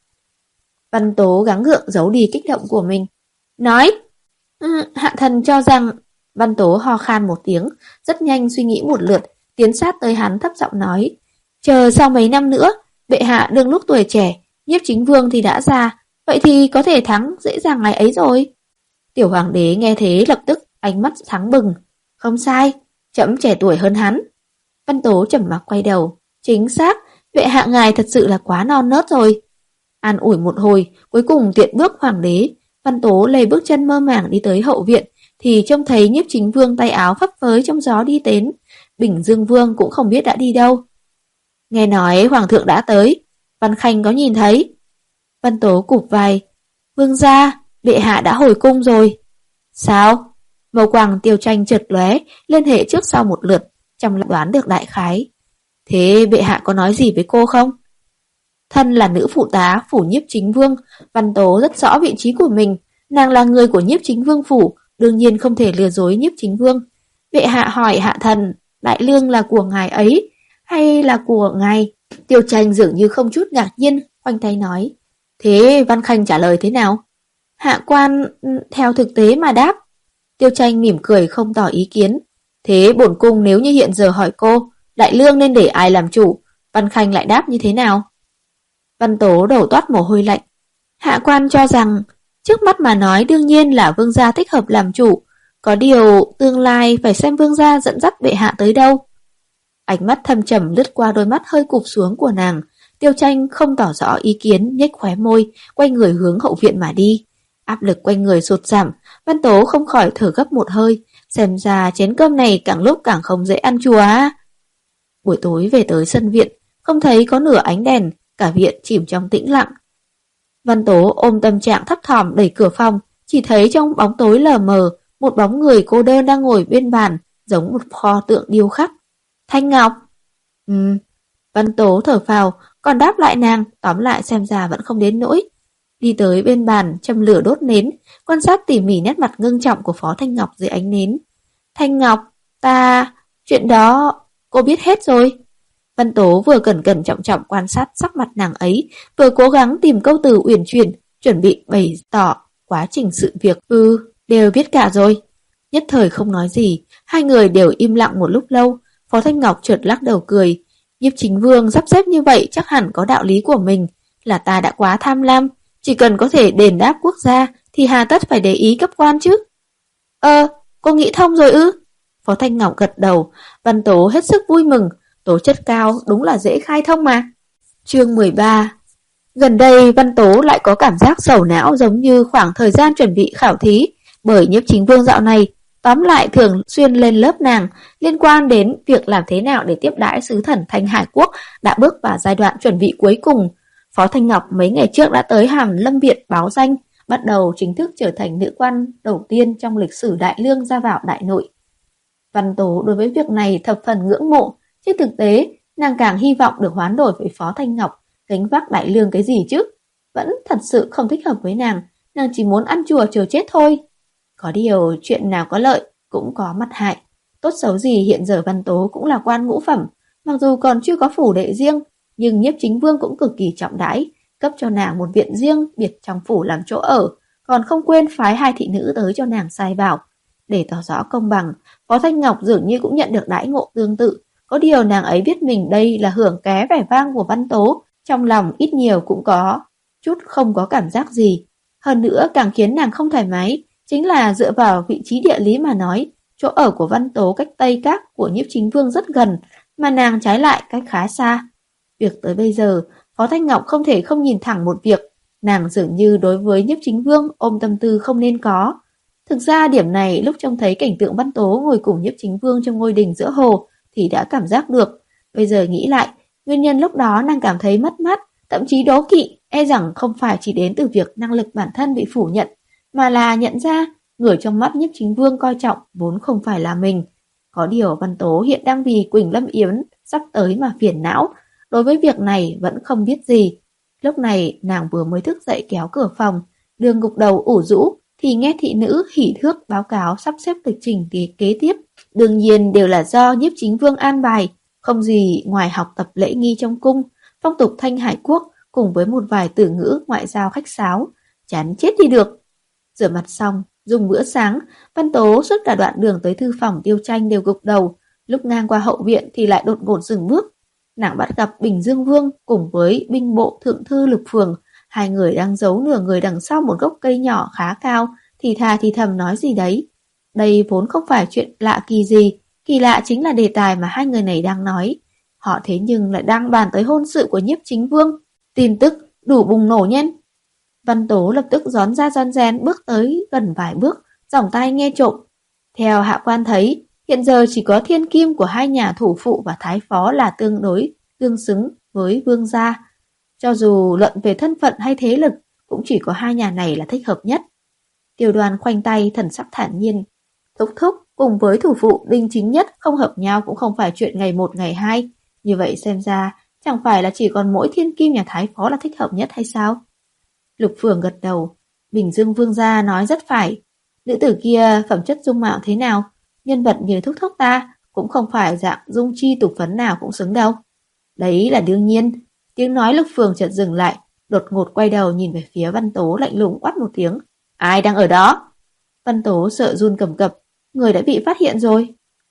Văn Tố gắng gượng giấu đi kích động của mình. Nói, ừ, hạ thần cho rằng... Văn Tố ho khan một tiếng, rất nhanh suy nghĩ một lượt, tiến sát tới hắn thấp giọng nói. Chờ sau mấy năm nữa, bệ hạ đương lúc tuổi trẻ, Nhiếp Chính Vương thì đã già, vậy thì có thể thắng dễ dàng ngày ấy rồi. Tiểu hoàng đế nghe thế lập tức ánh mắt sáng bừng. Không sai, trẫm trẻ tuổi hơn hắn. Văn Tố trầm mặc quay đầu. Chính xác, bệ hạ ngài thật sự là quá non nớt rồi. An ủi một hồi, cuối cùng tiện bước hoàng đế. Văn Tố lê bước chân mơ màng đi tới hậu viện, thì trông thấy Nhiếp Chính Vương tay áo phấp phới trong gió đi đến. Bình Dương Vương cũng không biết đã đi đâu. Nghe nói hoàng thượng đã tới, Văn Khanh có nhìn thấy. Văn Tố cụp vai. Vương gia, bệ hạ đã hồi cung rồi. Sao? Màu quang Tiêu Tranh chợt lóe, liên hệ trước sau một lượt, trong lòng đoán được đại khái. Thế bệ hạ có nói gì với cô không? Thân là nữ phụ tá phủ Nhiếp Chính Vương, Văn Tố rất rõ vị trí của mình. Nàng là người của Nhiếp Chính Vương phủ, đương nhiên không thể lừa dối Nhiếp Chính Vương. Bệ hạ hỏi hạ thần, đại lương là của ngài ấy hay là của ngài? Tiêu Tranh dường như không chút ngạc nhiên, khoanh tay nói. Thế Văn Khanh trả lời thế nào? Hạ quan theo thực tế mà đáp. Tiêu Tranh mỉm cười không tỏ ý kiến. Thế bổn cung nếu như hiện giờ hỏi cô, đại lương nên để ai làm chủ, Văn Khanh lại đáp như thế nào? Văn Tố đầu toát mồ hôi lạnh. Hạ quan cho rằng, trước mắt mà nói đương nhiên là vương gia thích hợp làm chủ, có điều tương lai phải xem vương gia dẫn dắt bệ hạ tới đâu. Ánh mắt thâm trầm lướt qua đôi mắt hơi cụp xuống của nàng. Tiêu Tranh không tỏ rõ ý kiến, nhếch khóe môi, quay người hướng hậu viện mà đi. Áp lực quanh người sụt giảm, Văn Tố không khỏi thở gấp một hơi. Xem ra chén cơm này càng lúc càng không dễ ăn chùa á. Buổi tối về tới sân viện, không thấy có nửa ánh đèn, cả viện chìm trong tĩnh lặng. Văn Tố ôm tâm trạng thấp thỏm đẩy cửa phòng, chỉ thấy trong bóng tối lờ mờ, một bóng người cô đơn đang ngồi bên bàn, giống một pho tượng điêu khắc. Thanh Ngọc. Ừm. Văn Tố thở phào, còn đáp lại nàng, tóm lại xem ra vẫn không đến nỗi. Đi tới bên bàn, châm lửa đốt nến, quan sát tỉ mỉ nét mặt ngưng trọng của Phó Thanh Ngọc dưới ánh nến. Thanh Ngọc, ta... chuyện đó... cô biết hết rồi. Văn Tố vừa cẩn cẩn trọng trọng quan sát sắc mặt nàng ấy, vừa cố gắng tìm câu từ uyển chuyển, chuẩn bị bày tỏ quá trình sự việc. Ừ, đều biết cả rồi. Nhất thời không nói gì, hai người đều im lặng một lúc lâu. Phó Thanh Ngọc chợt lắc đầu cười. Nhiếp Chính Vương sắp xếp như vậy chắc hẳn có đạo lý của mình. Là ta đã quá tham lam, chỉ cần có thể đền đáp quốc gia thì hà tất phải để ý cấp quan chứ. Ờ, cô nghĩ thông rồi ư? Phó Thanh Ngọc gật đầu. Văn Tố hết sức vui mừng. Tố chất cao đúng là dễ khai thông mà. Chương mười ba. Gần đây Văn Tố lại có cảm giác sầu não, giống như khoảng thời gian chuẩn bị khảo thí, bởi Nhiếp Chính Vương dạo này tóm lại thường xuyên lên lớp nàng, liên quan đến việc làm thế nào để tiếp đãi sứ thần Thanh Hải Quốc đã bước vào giai đoạn chuẩn bị cuối cùng. Phó Thanh Ngọc mấy ngày trước đã tới Hàm Lâm Viện báo danh, bắt đầu chính thức trở thành nữ quan đầu tiên trong lịch sử đại lương ra vào đại nội. Văn Tố đối với việc này thập phần ngưỡng mộ, chứ thực tế nàng càng hy vọng được hoán đổi với Phó Thanh Ngọc, gánh vác đại lương cái gì chứ. Vẫn thật sự không thích hợp với nàng, nàng chỉ muốn ăn chùa chờ chết thôi. Có điều chuyện nào có lợi cũng có mặt hại. Tốt xấu gì hiện giờ Văn Tố cũng là quan ngũ phẩm, mặc dù còn chưa có phủ đệ riêng, nhưng Nhiếp Chính Vương cũng cực kỳ trọng đãi, cấp cho nàng một viện riêng biệt trong phủ làm chỗ ở, còn không quên phái hai thị nữ tới cho nàng sai bảo. Để tỏ rõ công bằng, Phó Thanh Ngọc dường như cũng nhận được đãi ngộ tương tự, có điều nàng ấy biết mình đây là hưởng ké vẻ vang của Văn Tố, trong lòng ít nhiều cũng có chút không có cảm giác gì. Hơn nữa càng khiến nàng không thoải mái chính là dựa vào vị trí địa lý mà nói, chỗ ở của Văn Tố cách Tây Các của Nhiếp Chính Vương rất gần, mà nàng trái lại cách khá xa. Việc tới bây giờ, Phó Thanh Ngọc không thể không nhìn thẳng một việc, nàng dường như đối với Nhiếp Chính Vương ôm tâm tư không nên có. Thực ra điểm này lúc trông thấy cảnh tượng Văn Tố ngồi cùng Nhiếp Chính Vương trong ngôi đình giữa hồ thì đã cảm giác được. Bây giờ nghĩ lại, nguyên nhân lúc đó nàng cảm thấy mất mát, thậm chí đố kỵ, e rằng không phải chỉ đến từ việc năng lực bản thân bị phủ nhận, mà là nhận ra người trong mắt Nhiếp Chính Vương coi trọng vốn không phải là mình. Có điều Văn Tố hiện đang vì Quỳnh Lâm Yến sắp tới mà phiền não, đối với việc này vẫn không biết gì. Lúc này nàng vừa mới thức dậy kéo cửa phòng, Đường gục đầu ủ rũ thì nghe thị nữ hỉ thước báo cáo sắp xếp lịch trình kế, kế tiếp. Đương nhiên đều là do Nhiếp Chính Vương an bài, không gì ngoài học tập lễ nghi trong cung, phong tục Thanh Hải Quốc cùng với một vài từ ngữ ngoại giao khách sáo. Chán chết đi được. Rửa mặt xong, dùng bữa sáng, Văn Tố suốt cả đoạn đường tới thư phòng Tiêu Tranh đều gục đầu. Lúc ngang qua hậu viện thì lại đột ngột dừng bước. Nàng bắt gặp Bình Dương Vương cùng với binh bộ thượng thư Lục Phường. Hai người đang giấu nửa người đằng sau một gốc cây nhỏ khá cao, thì thà thì thầm nói gì đấy. Đây vốn không phải chuyện lạ kỳ gì, kỳ lạ chính là đề tài mà hai người này đang nói. Họ thế nhưng lại đang bàn tới hôn sự của Nhiếp Chính Vương. Tin tức đủ bùng nổ nhanh. Văn Tố lập tức rón ra rón rén bước tới gần vài bước, giỏng tai nghe trộm. Theo hạ quan thấy, hiện giờ chỉ có thiên kim của hai nhà thủ phụ và thái phó là tương đối, tương xứng với vương gia. Cho dù luận về thân phận hay thế lực, cũng chỉ có hai nhà này là thích hợp nhất. Tiêu Đoan khoanh tay thần sắc thản nhiên. Thúc thúc cùng với thủ phụ Đinh Chính Nhất không hợp nhau cũng không phải chuyện ngày một ngày hai. Như vậy xem ra, chẳng phải là chỉ còn mỗi thiên kim nhà thái phó là thích hợp nhất hay sao? Lục Phường gật đầu. Bình Dương vương gia nói rất phải. Nữ tử kia phẩm chất dung mạo thế nào? Nhân vật như thúc thúc ta cũng không phải dạng dung chi tục phấn nào cũng xứng đâu. Đấy là đương nhiên. Tiếng nói Lục Phường chợt dừng lại, đột ngột quay đầu nhìn về phía Văn Tố lạnh lùng quát một tiếng. Ai đang ở đó? Văn Tố sợ run cầm cập. Người đã bị phát hiện rồi.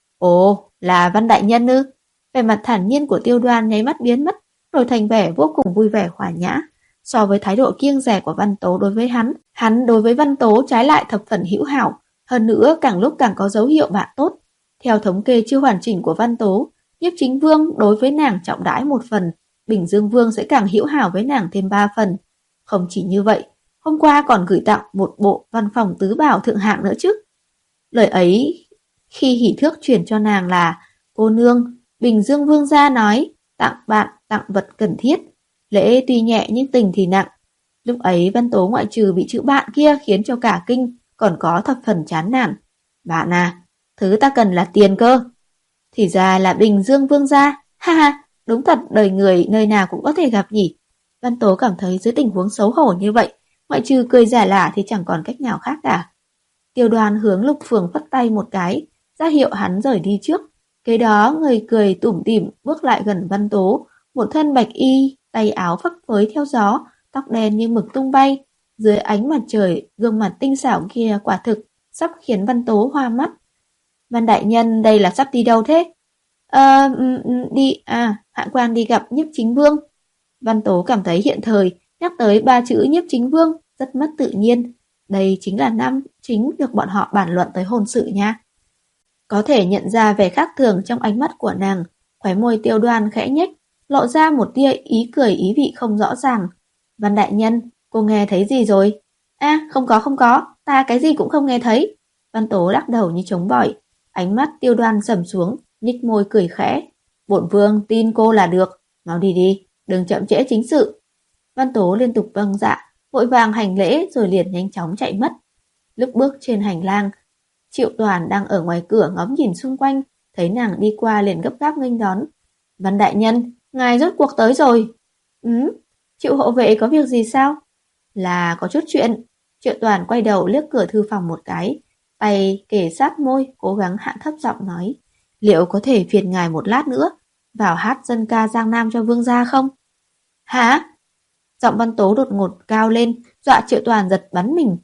Ồ, là Văn đại nhân ư? Vẻ mặt thản nhiên của Tiêu Đoan nháy mắt biến mất, đổi thành vẻ vô cùng vui vẻ hòa nhã. So với thái độ kiêng dè của Văn Tố đối với hắn, hắn đối với Văn Tố trái lại thập phần hữu hảo, hơn nữa càng lúc càng có dấu hiệu bạn tốt. Theo thống kê chưa hoàn chỉnh của Văn Tố, Nhiếp Chính Vương đối với nàng trọng đãi một phần, Bình Dương Vương sẽ càng hữu hảo với nàng thêm ba phần. Không chỉ như vậy, hôm qua còn gửi tặng một bộ văn phòng tứ bảo thượng hạng nữa chứ. Lời ấy khi hỉ thước truyền cho nàng là: cô nương, Bình Dương Vương gia nói tặng bạn tặng vật cần thiết, lễ tuy nhẹ nhưng tình thì nặng. Lúc ấy Văn Tố ngoại trừ bị chữ bạn kia khiến cho cả kinh, còn có thập phần chán nản. Bạn à, thứ ta cần là tiền cơ. Thì ra là Bình Dương Vương gia. Ha ha, đúng thật đời người nơi nào cũng có thể gặp nhỉ. Văn Tố cảm thấy dưới tình huống xấu hổ như vậy, ngoại trừ cười giả lả thì chẳng còn cách nào khác cả. Tiêu Đoan hướng Lục Phường phất tay một cái, ra hiệu hắn rời đi trước. Kế đó người cười tủm tỉm bước lại gần Văn Tố, một thân bạch y, tay áo phấp phới theo gió, tóc đen như mực tung bay. Dưới ánh mặt trời, gương mặt tinh xảo kia quả thực sắp khiến Văn Tố hoa mắt. Văn đại nhân, đây là sắp đi đâu thế? Ờ, đi, à, hạ quan đi gặp Nhiếp Chính Vương. Văn Tố cảm thấy hiện thời nhắc tới ba chữ Nhiếp Chính Vương rất mất tự nhiên. Đây chính là năm chính được bọn họ bàn luận tới hôn sự nha. Có thể nhận ra vẻ khác thường trong ánh mắt của nàng, khóe môi Tiêu Đoan khẽ nhếch, lộ ra một tia ý cười ý vị không rõ ràng. Văn đại nhân, cô nghe thấy gì rồi? À, không có không có, ta cái gì cũng không nghe thấy. Văn Tố lắc đầu như chống bỏi, ánh mắt Tiêu Đoan sầm xuống, nhếch môi cười khẽ. Bổn vương tin cô là được, mau đi đi, đừng chậm trễ chính sự. Văn Tố liên tục vâng dạ, vội vàng hành lễ rồi liền nhanh chóng chạy mất. Lúc bước trên hành lang, Triệu Toàn đang ở ngoài cửa ngóng nhìn xung quanh, thấy nàng đi qua liền gấp gáp nghênh đón. Văn đại nhân, ngài rốt cuộc tới rồi. Ừ, Triệu hộ vệ có việc gì sao? Là có chút chuyện. Triệu Toàn quay đầu liếc cửa thư phòng một cái, tay kề sát môi, cố gắng hạ thấp giọng nói. Liệu có thể phiền ngài một lát nữa, vào hát dân ca Giang Nam cho vương gia không? Hả? Giọng Văn Tố đột ngột cao lên, dọa Triệu Toàn giật bắn mình.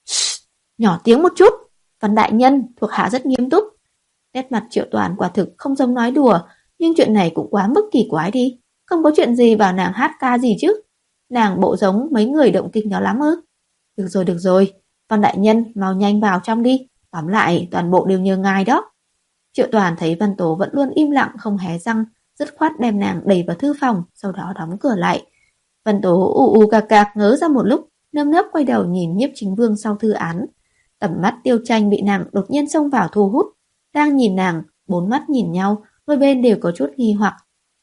Nhỏ tiếng một chút. Văn đại nhân, thuộc hạ rất nghiêm túc. Nét mặt Triệu Toàn quả thực không giống nói đùa, nhưng chuyện này cũng quá mức kỳ quái đi. Không có chuyện gì bảo nàng hát ca gì chứ. Nàng bộ giống mấy người động kinh đó lắm ư? Được rồi, được rồi. Văn đại nhân, mau nhanh vào trong đi. Tóm lại, toàn bộ đều nhờ ngài đó. Triệu Toàn thấy Văn Tố vẫn luôn im lặng không hé răng, dứt khoát đem nàng đẩy vào thư phòng, sau đó đóng cửa lại. Văn Tố ù ù cạc cạc ngớ ra một lúc, nơm nớp quay đầu nhìn Nhiếp Chính Vương sau thư án. Tầm mắt Tiêu Tranh bị nàng đột nhiên xông vào thu hút, đang nhìn nàng, bốn mắt nhìn nhau, đôi bên đều có chút nghi hoặc.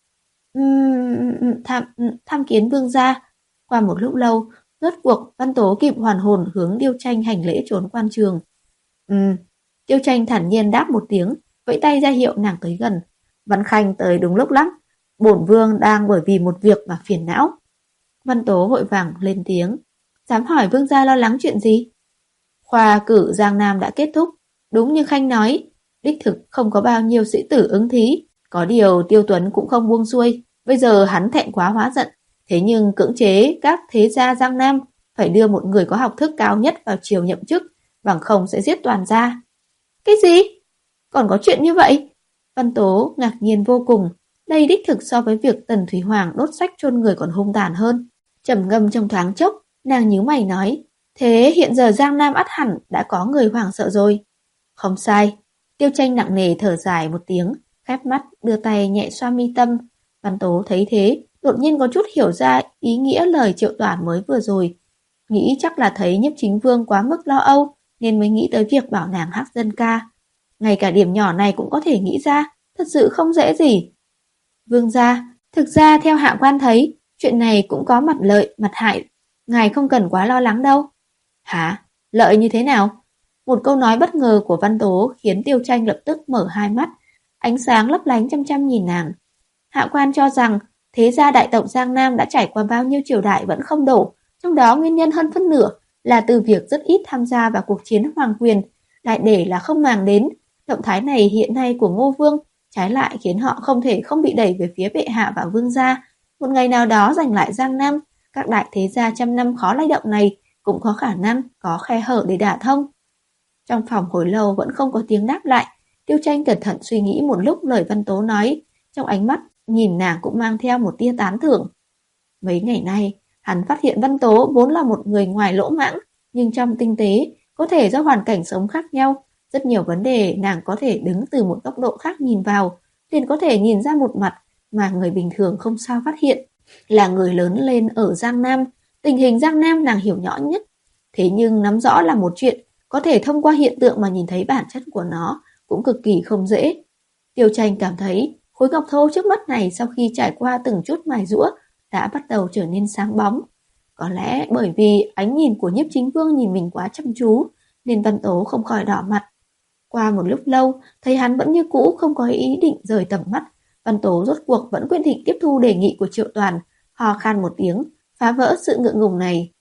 Uhm, tham, tham kiến vương gia. Qua một lúc lâu, rốt cuộc Văn Tố kịp hoàn hồn hướng Tiêu Tranh hành lễ trốn quan trường. Ừm, Tiêu Tranh thản nhiên đáp một tiếng, vẫy tay ra hiệu nàng tới gần. Văn Khanh tới đúng lúc lắm, bổn vương đang bởi vì một việc mà phiền não. Văn Tố vội vàng lên tiếng. Dám hỏi vương gia lo lắng chuyện gì? Khoa cử Giang Nam đã kết thúc, đúng như Khanh nói, đích thực không có bao nhiêu sĩ tử ứng thí. Có điều Tiêu Tuấn cũng không buông xuôi, bây giờ hắn thẹn quá hóa giận, thế nhưng cưỡng chế các thế gia Giang Nam phải đưa một người có học thức cao nhất vào triều nhậm chức, bằng không sẽ giết toàn gia. Cái gì? Còn có chuyện như vậy? Văn Tố ngạc nhiên vô cùng, đây đích thực so với việc Tần Thủy Hoàng đốt sách chôn người còn hung tàn hơn. Trầm ngâm trong thoáng chốc, nàng nhíu mày nói, thế hiện giờ Giang Nam ắt hẳn đã có người hoảng sợ rồi. Không sai. Tiêu Tranh nặng nề thở dài một tiếng, khép mắt, đưa tay nhẹ xoa mi tâm. Văn Tố thấy thế, đột nhiên có chút hiểu ra ý nghĩa lời Triệu Toản mới vừa rồi. Nghĩ chắc là thấy Nhiếp Chính Vương quá mức lo âu, nên mới nghĩ tới việc bảo nàng hát dân ca. Ngay cả điểm nhỏ này cũng có thể nghĩ ra, thật sự không dễ gì. Vương gia, thực ra theo hạ quan thấy, chuyện này cũng có mặt lợi, mặt hại. Ngài không cần quá lo lắng đâu. Hả? Lợi như thế nào? Một câu nói bất ngờ của Văn Tố khiến Tiêu Tranh lập tức mở hai mắt, ánh sáng lấp lánh chăm chăm nhìn nàng. Hạ quan cho rằng thế gia đại tộc Giang Nam đã trải qua bao nhiêu triều đại vẫn không đổ, trong đó nguyên nhân hơn phân nửa là từ việc rất ít tham gia vào cuộc chiến hoàng quyền, đại để là không màng đến. Động thái này hiện nay của Ngô Vương trái lại khiến họ không thể không bị đẩy về phía bệ hạ và vương gia. Một ngày nào đó giành lại Giang Nam, các đại thế gia trăm năm khó lay động này cũng có khả năng có khe hở để đả thông. Trong phòng hồi lâu vẫn không có tiếng đáp lại. Tiêu Tranh cẩn thận suy nghĩ một lúc lời Văn Tố nói, trong ánh mắt nhìn nàng cũng mang theo một tia tán thưởng. Mấy ngày nay, hắn phát hiện Văn Tố vốn là một người ngoài lỗ mãng, nhưng trong tinh tế, có thể do hoàn cảnh sống khác nhau, rất nhiều vấn đề nàng có thể đứng từ một góc độ khác nhìn vào, liền có thể nhìn ra một mặt mà người bình thường không sao phát hiện. Là người lớn lên ở Giang Nam, tình hình Giang Nam nàng hiểu rõ nhất. Thế nhưng nắm rõ là một chuyện, có thể thông qua hiện tượng mà nhìn thấy bản chất của nó cũng cực kỳ không dễ. Tiêu Tranh cảm thấy khối ngọc thô trước mắt này sau khi trải qua từng chút mài giũa đã bắt đầu trở nên sáng bóng. Có lẽ bởi vì ánh nhìn của Nhiếp Chính Vương nhìn mình quá chăm chú nên Văn Tố không khỏi đỏ mặt. Qua một lúc lâu, thấy hắn vẫn như cũ không có ý định rời tầm mắt, Văn Tố rốt cuộc vẫn quyết định tiếp thu đề nghị của Triệu Toàn, hò khan một tiếng, phá vỡ sự ngượng ngùng này.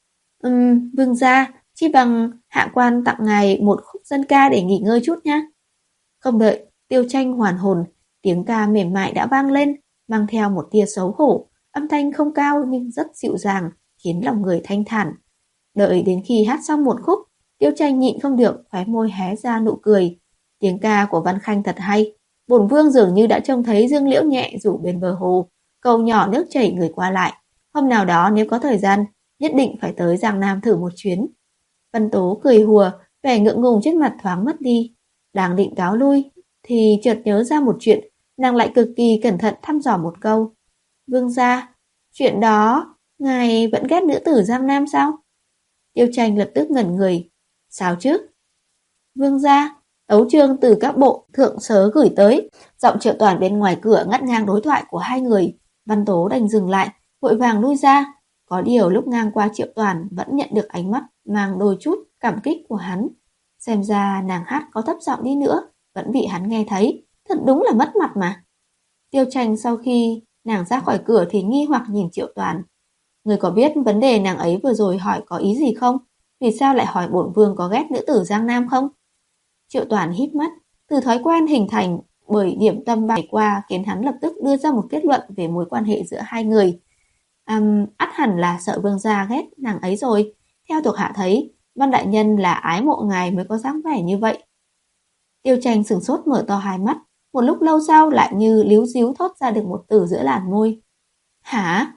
Ừm, vương gia, chi bằng hạ quan tặng ngài một khúc dân ca để nghỉ ngơi chút nhé. Không đợi Tiêu Tranh hoàn hồn, tiếng ca mềm mại đã vang lên, mang theo một tia xấu hổ, âm thanh không cao nhưng rất dịu dàng, khiến lòng người thanh thản. Đợi đến khi hát xong một khúc, Tiêu Tranh nhịn không được, khóe môi hé ra nụ cười. Tiếng ca của Văn Khanh thật hay. Bổn vương dường như đã trông thấy dương liễu nhẹ rủ bên bờ hồ, cầu nhỏ nước chảy người qua lại. Hôm nào đó nếu có thời gian, nhất định phải tới Giang Nam thử một chuyến. Văn Tố cười hùa, vẻ ngượng ngùng trên mặt thoáng mất đi. Đang định cáo lui, thì chợt nhớ ra một chuyện, nàng lại cực kỳ cẩn thận thăm dò một câu. Vương gia, chuyện đó, ngài vẫn ghét nữ tử Giang Nam sao? Tiêu Tranh lập tức ngẩn người. Sao chứ? Vương gia, tấu chương từ các bộ thượng sớ gửi tới. Giọng Triệu Toàn bên ngoài cửa ngắt ngang đối thoại của hai người. Văn Tố đành dừng lại, vội vàng lui ra. Có điều lúc ngang qua Triệu Toàn vẫn nhận được ánh mắt mang đôi chút cảm kích của hắn. Xem ra nàng hát có thấp giọng đi nữa, vẫn bị hắn nghe thấy. Thật đúng là mất mặt mà. Tiêu Tranh sau khi nàng ra khỏi cửa thì nghi hoặc nhìn Triệu Toàn. Người có biết vấn đề nàng ấy vừa rồi hỏi có ý gì không? Vì sao lại hỏi bổn vương có ghét nữ tử Giang Nam không? Triệu Toàn híp mắt, từ thói quen hình thành bởi điểm tâm bài qua khiến hắn lập tức đưa ra một kết luận về mối quan hệ giữa hai người. Um, ắt hẳn là sợ vương gia ghét nàng ấy rồi. Theo thuộc hạ thấy, Văn đại nhân là ái mộ ngài mới có dáng vẻ như vậy. Tiêu Tranh sửng sốt mở to hai mắt, một lúc lâu sau lại như líu díu thốt ra được một từ giữa làn môi. Hả?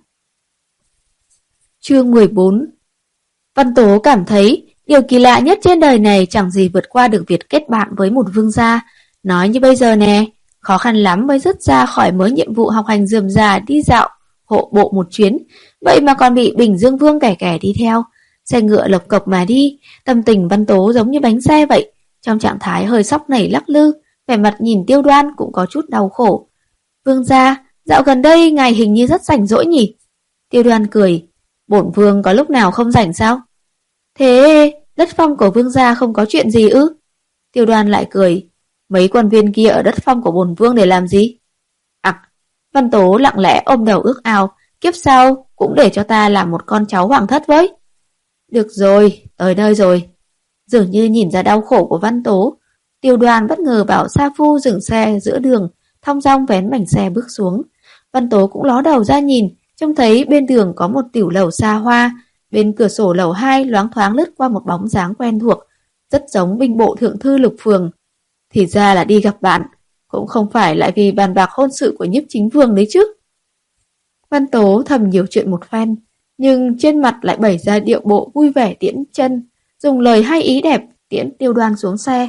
Chương mười bốn. Văn Tố cảm thấy điều kỳ lạ nhất trên đời này chẳng gì vượt qua được việc kết bạn với một vương gia. Nói như bây giờ nè, khó khăn lắm mới dứt ra khỏi mớ nhiệm vụ học hành rườm rà đi dạo, hộ bộ một chuyến, vậy mà còn bị Bình Dương Vương kẻ kẻ đi theo. Xe ngựa lộc cộc mà đi, tâm tình Văn Tố giống như bánh xe vậy, trong trạng thái hơi sóc nảy lắc lư, vẻ mặt nhìn Tiêu Đoan cũng có chút đau khổ. Vương gia, dạo gần đây ngài hình như rất rảnh rỗi nhỉ? Tiêu Đoan cười, bổn vương có lúc nào không rảnh sao? Thế đất phong của vương gia không có chuyện gì ư? Tiêu Đoan lại cười, mấy quan viên kia ở đất phong của bổn vương để làm gì? À, Văn Tố lặng lẽ ôm đầu ước ao, kiếp sau cũng để cho ta làm một con cháu hoàng thất với. Được rồi, tới nơi rồi. Dường như nhìn ra đau khổ của Văn Tố, Tiêu Đoan bất ngờ bảo sa phu dừng xe giữa đường, thong dong vén mảnh xe bước xuống. Văn Tố cũng ló đầu ra nhìn, trông thấy bên đường có một tiểu lầu xa hoa, bên cửa sổ lầu hai loáng thoáng lướt qua một bóng dáng quen thuộc, rất giống binh bộ thượng thư Lục Phường. Thì ra là đi gặp bạn, cũng không phải lại vì bàn bạc hôn sự của Nhiếp Chính Vương đấy chứ. Văn Tố thầm nhiều chuyện một phen, nhưng trên mặt lại bày ra điệu bộ vui vẻ tiễn chân, dùng lời hay ý đẹp tiễn Tiêu Đoan xuống xe.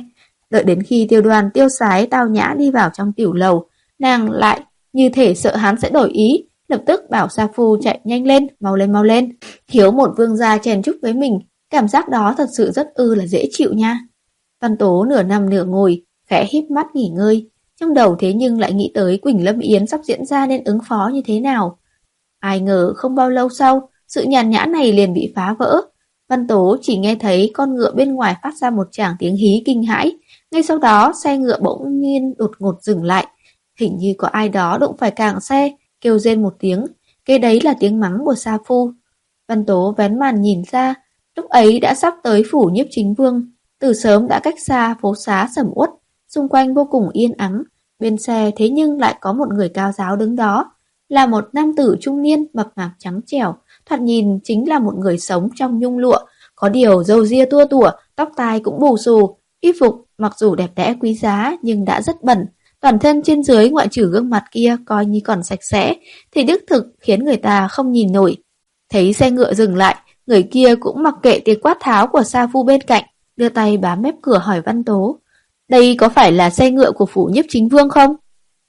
Đợi đến khi Tiêu Đoan tiêu sái tao nhã đi vào trong tiểu lầu, nàng lại như thể sợ hắn sẽ đổi ý, lập tức bảo Sa Phu chạy nhanh lên, mau lên mau lên. Thiếu một vương gia chèn chúc với mình, cảm giác đó thật sự rất ư là dễ chịu nha. Văn Tố nửa nằm nửa ngồi, khẽ híp mắt nghỉ ngơi, trong đầu thế nhưng lại nghĩ tới Quỳnh Lâm Yến sắp diễn ra nên ứng phó như thế nào. Ai ngờ không bao lâu sau, sự nhàn nhã này liền bị phá vỡ. Văn Tố chỉ nghe thấy con ngựa bên ngoài phát ra một tràng tiếng hí kinh hãi. Ngay sau đó, xe ngựa bỗng nhiên đột ngột dừng lại. Hình như có ai đó đụng phải càng xe, kêu rên một tiếng. Cái đấy là tiếng mắng của Sa Phu. Văn Tố vén màn nhìn ra, lúc ấy đã sắp tới phủ Nhiếp Chính Vương. Từ sớm đã cách xa phố xá sầm uất, xung quanh vô cùng yên ắng. Bên xe thế nhưng lại có một người cao giáo đứng đó. Là một nam tử trung niên mập mạp trắng trẻo, thoạt nhìn chính là một người sống trong nhung lụa, có điều râu ria tua tủa, tóc tai cũng bù xù, y phục mặc dù đẹp đẽ quý giá nhưng đã rất bẩn, toàn thân trên dưới ngoại trừ gương mặt kia coi như còn sạch sẽ, thì đích thực khiến người ta không nhìn nổi. Thấy xe ngựa dừng lại, người kia cũng mặc kệ tiếng quát tháo của Sa Phu bên cạnh, đưa tay bám mép cửa hỏi Văn Tố, đây có phải là xe ngựa của phủ Nhiếp Chính Vương không?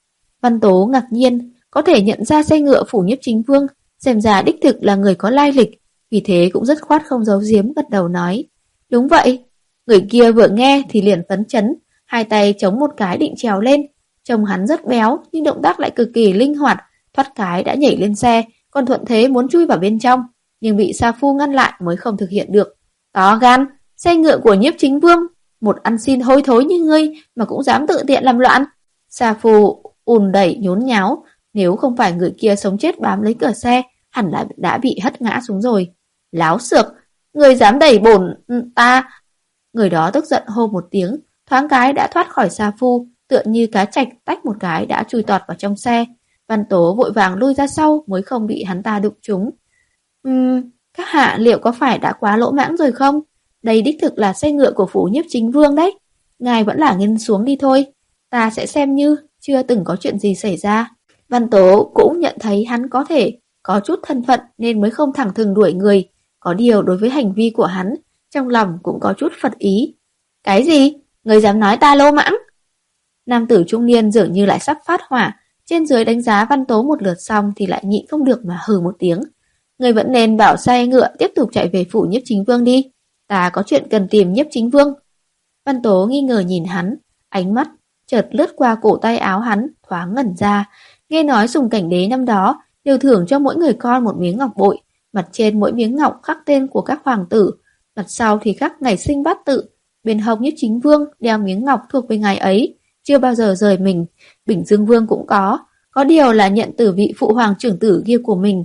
Văn Tố ngạc nhiên, có thể nhận ra xe ngựa phủ Nhiếp Chính Vương, xem ra đích thực là người có lai lịch, vì thế cũng rất khoát không giấu giếm gật đầu nói. Đúng vậy. Người kia vừa nghe thì liền phấn chấn, hai tay chống một cái định trèo lên. Trông hắn rất béo nhưng động tác lại cực kỳ linh hoạt, thoát cái đã nhảy lên xe, còn thuận thế muốn chui vào bên trong, nhưng bị Sa Phu ngăn lại mới không thực hiện được. To gan, xe ngựa của Nhiếp Chính Vương, một ăn xin hôi thối như ngươi mà cũng dám tự tiện làm loạn. Sa Phu ùn đẩy nhốn nháo, nếu không phải người kia sống chết bám lấy cửa xe, hẳn là đã bị hất ngã xuống rồi. Láo xược, người dám đẩy bổn ta. Người đó tức giận hô một tiếng, thoáng cái đã thoát khỏi Sa Phu, tựa như cá trạch tách một cái đã chui tọt vào trong xe. Văn Tố vội vàng lui ra sau mới không bị hắn ta đụng trúng. Ừm, các hạ liệu có phải đã quá lỗ mãng rồi không? Đây đích thực là xe ngựa của phủ Nhiếp Chính Vương đấy. Ngài vẫn là nghiêng xuống đi thôi. Ta sẽ xem như chưa từng có chuyện gì xảy ra. Văn Tố cũng nhận thấy hắn có thể có chút thân phận nên mới không thẳng thừng đuổi người. Có điều đối với hành vi của hắn, trong lòng cũng có chút phật ý. Cái gì? Người dám nói ta lô mãng? Nam tử trung niên dường như lại sắp phát hỏa, trên dưới đánh giá Văn Tố một lượt xong thì lại nhịn không được mà hừ một tiếng. Người vẫn nên bảo xe ngựa tiếp tục chạy về phủ Nhiếp Chính Vương đi. Ta có chuyện cần tìm Nhiếp Chính Vương. Văn Tố nghi ngờ nhìn hắn, ánh mắt chợt lướt qua cổ tay áo hắn, thoáng ngẩn ra. Nghe nói Sùng Cảnh Đế năm đó đều thưởng cho mỗi người con một miếng ngọc bội, mặt trên mỗi miếng ngọc khắc tên của các hoàng tử, mặt sau thì khắc ngày sinh bát tự. Bên hông Nhiếp Chính Vương đeo miếng ngọc thuộc về ngài ấy, chưa bao giờ rời mình. Bình Dương Vương cũng có, có điều là nhận từ vị phụ hoàng trưởng tử kia của mình.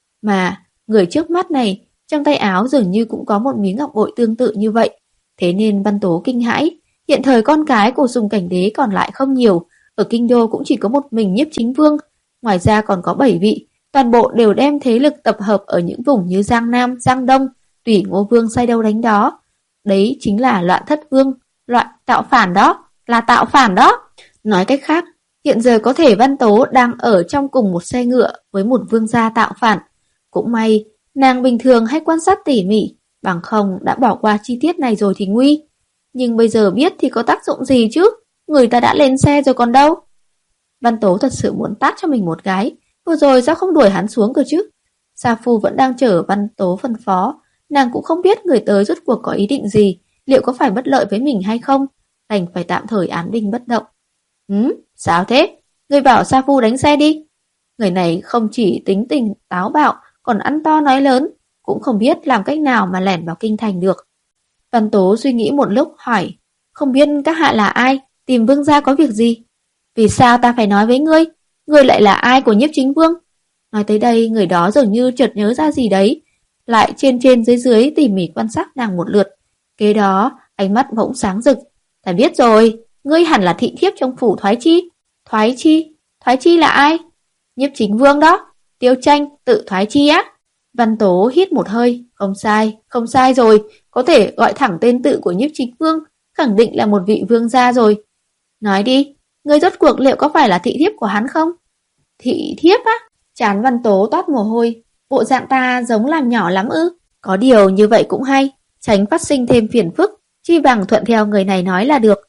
Mà người trước mắt này, trong tay áo dường như cũng có một miếng ngọc bội tương tự như vậy. Thế nên Văn Tố kinh hãi. Hiện thời con cái của Sùng Cảnh Đế còn lại không nhiều, ở kinh đô cũng chỉ có một mình Nhiếp Chính Vương, ngoài ra còn có bảy vị, toàn bộ đều đem thế lực tập hợp ở những vùng như Giang Nam, Giang Đông, tùy Ngô Vương say đâu đánh đó. Đấy chính là loạn thất vương, loạn tạo phản đó, là tạo phản đó. Nói cách khác, hiện giờ có thể Văn Tố đang ở trong cùng một xe ngựa với một vương gia tạo phản. Cũng may, nàng bình thường hay quan sát tỉ mỉ, bằng không đã bỏ qua chi tiết này rồi thì nguy. Nhưng bây giờ biết thì có tác dụng gì chứ, người ta đã lên xe rồi còn đâu. Văn Tố thật sự muốn tát cho mình một cái, vừa rồi sao không đuổi hắn xuống cơ chứ. Sa Phu vẫn đang chờ Văn Tố phân phó, nàng cũng không biết người tới rốt cuộc có ý định gì, liệu có phải bất lợi với mình hay không, đành phải tạm thời án binh bất động. Hứ, sao thế? Người bảo Sa Phu đánh xe đi. Người này không chỉ tính tình táo bạo, còn ăn to nói lớn, cũng không biết làm cách nào mà lẻn vào kinh thành được. Văn Tố suy nghĩ một lúc hỏi, không biết các hạ là ai, tìm vương gia có việc gì? Vì sao ta phải nói với ngươi? Ngươi lại là ai của Nhiếp Chính Vương? Nói tới đây, người đó dường như chợt nhớ ra gì đấy, lại trên trên dưới dưới tỉ mỉ quan sát nàng một lượt. Kế đó, ánh mắt bỗng sáng rực. Ta biết rồi, ngươi hẳn là thị thiếp trong phủ Thoái Chi. Thoái Chi? Thoái Chi là ai? Nhiếp Chính Vương đó, Tiêu Tranh, tự Thoái Chi á. Văn Tố hít một hơi, không sai, không sai rồi, có thể gọi thẳng tên tự của Nhiếp Chính Vương, khẳng định là một vị vương gia rồi. Nói đi, ngươi rốt cuộc liệu có phải là thị thiếp của hắn không? Thị thiếp á? Trán Văn Tố toát mồ hôi, bộ dạng ta giống làm nhỏ lắm ư? Có điều như vậy cũng hay, tránh phát sinh thêm phiền phức, chi bằng thuận theo người này nói là được.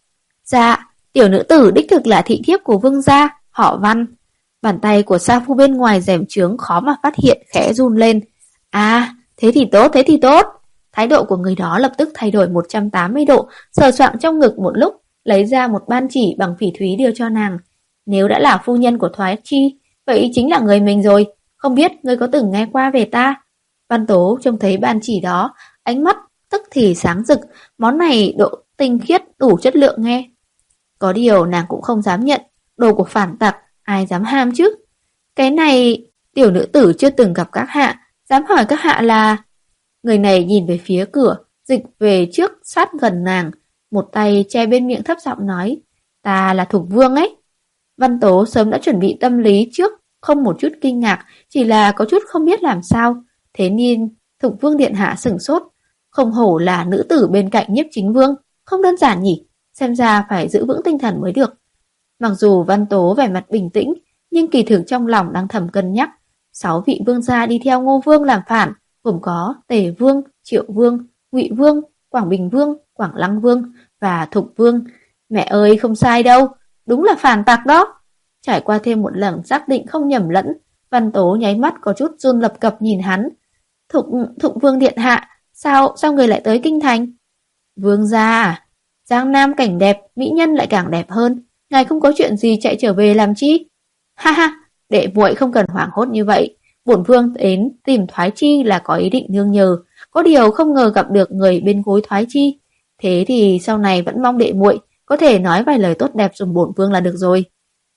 Dạ, tiểu nữ tử đích thực là thị thiếp của vương gia, họ Văn. Bàn tay của Sa Phu bên ngoài rèm trướng khó mà phát hiện khẽ run lên. À, thế thì tốt, thế thì tốt. Thái độ của người đó lập tức thay đổi một trăm tám mươi độ, sờ soạng trong ngực một lúc, lấy ra một ban chỉ bằng phỉ thúy đưa cho nàng. Nếu đã là phu nhân của Thoái Chi, vậy chính là người mình rồi. Không biết ngươi có từng nghe qua về ta? Văn Tố trông thấy ban chỉ đó, ánh mắt tức thì sáng rực. Món này độ tinh khiết đủ chất lượng nghe. Có điều nàng cũng không dám nhận. Đồ của phản tặc, ai dám ham chứ? Cái này tiểu nữ tử chưa từng gặp các hạ, dám hỏi các hạ là... Người này nhìn về phía cửa, dịch về trước sát gần nàng, một tay che bên miệng thấp giọng nói, ta là Thục Vương ấy. Văn Tố sớm đã chuẩn bị tâm lý trước, không một chút kinh ngạc, chỉ là có chút không biết làm sao. Thế nên Thục Vương điện hạ sửng sốt, không hổ là nữ tử bên cạnh Nhiếp Chính Vương, không đơn giản nhỉ, xem ra phải giữ vững tinh thần mới được. Mặc dù Văn Tố vẻ mặt bình tĩnh, nhưng kỳ thực trong lòng đang thầm cân nhắc. Sáu vị vương gia đi theo Ngô Vương làm phản, gồm có Tề Vương, Triệu Vương, Ngụy Vương, Quảng Bình Vương, Quảng Lăng Vương và Thục Vương. Mẹ ơi, không sai đâu, đúng là phản tặc đó. Trải qua thêm một lần xác định không nhầm lẫn, Văn Tố nháy mắt có chút run lập cập nhìn hắn. Thục, Thục Vương điện hạ, sao, sao người lại tới kinh thành? Vương gia à? Giang Nam cảnh đẹp, mỹ nhân lại càng đẹp hơn. Ngài không có chuyện gì chạy trở về làm chi? Ha ha, đệ muội không cần hoảng hốt như vậy. Bổn vương đến tìm Thoái Chi là có ý định nương nhờ, có điều không ngờ gặp được người bên gối Thoái Chi. Thế thì sau này vẫn mong đệ muội có thể nói vài lời tốt đẹp dùng bổn vương là được rồi.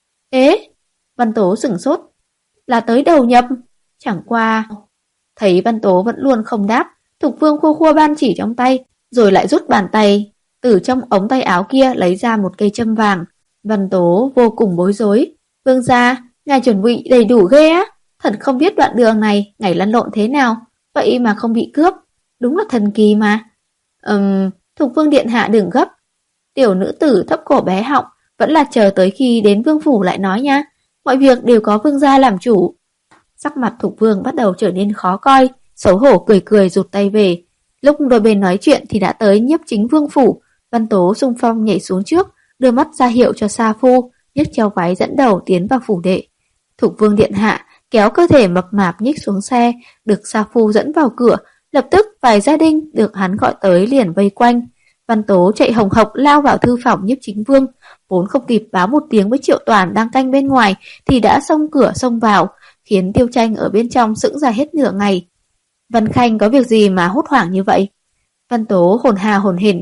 Ế, Văn Tố sửng sốt, là tới đầu nhập. Chẳng qua, thấy Văn Tố vẫn luôn không đáp, Thục Vương khua khua ban chỉ trong tay, rồi lại rút bàn tay từ trong ống tay áo kia lấy ra một cây châm vàng. Văn Tố vô cùng bối rối. Vương gia, ngài chuẩn bị đầy đủ ghê á. Thật không biết đoạn đường này ngài lăn lộn thế nào, vậy mà không bị cướp. Đúng là thần kỳ mà. Ừm, Thục Vương điện hạ đừng gấp. Tiểu nữ tử thấp cổ bé họng, vẫn là chờ tới khi đến vương phủ lại nói nha. Mọi việc đều có vương gia làm chủ. Sắc mặt Thục Vương bắt đầu trở nên khó coi, xấu hổ cười cười rụt tay về. Lúc đôi bên nói chuyện thì đã tới Nhiếp Chính Vương phủ. Văn Tố xung phong nhảy xuống trước, đưa mắt ra hiệu cho Sa Phu, nhấc treo váy dẫn đầu tiến vào phủ đệ. Thục Vương điện hạ kéo cơ thể mập mạp nhích xuống xe, được Sa Phu dẫn vào cửa. Lập tức vài gia đình được hắn gọi tới liền vây quanh. Văn Tố chạy hồng hộc lao vào thư phòng Nhiếp Chính Vương, vốn không kịp báo một tiếng với Triệu Toàn đang canh bên ngoài thì đã xông cửa xông vào, khiến Tiêu Tranh ở bên trong sững ra hết nửa ngày. Văn Khanh có việc gì mà hốt hoảng như vậy? Văn Tố hồn hà hồn hển.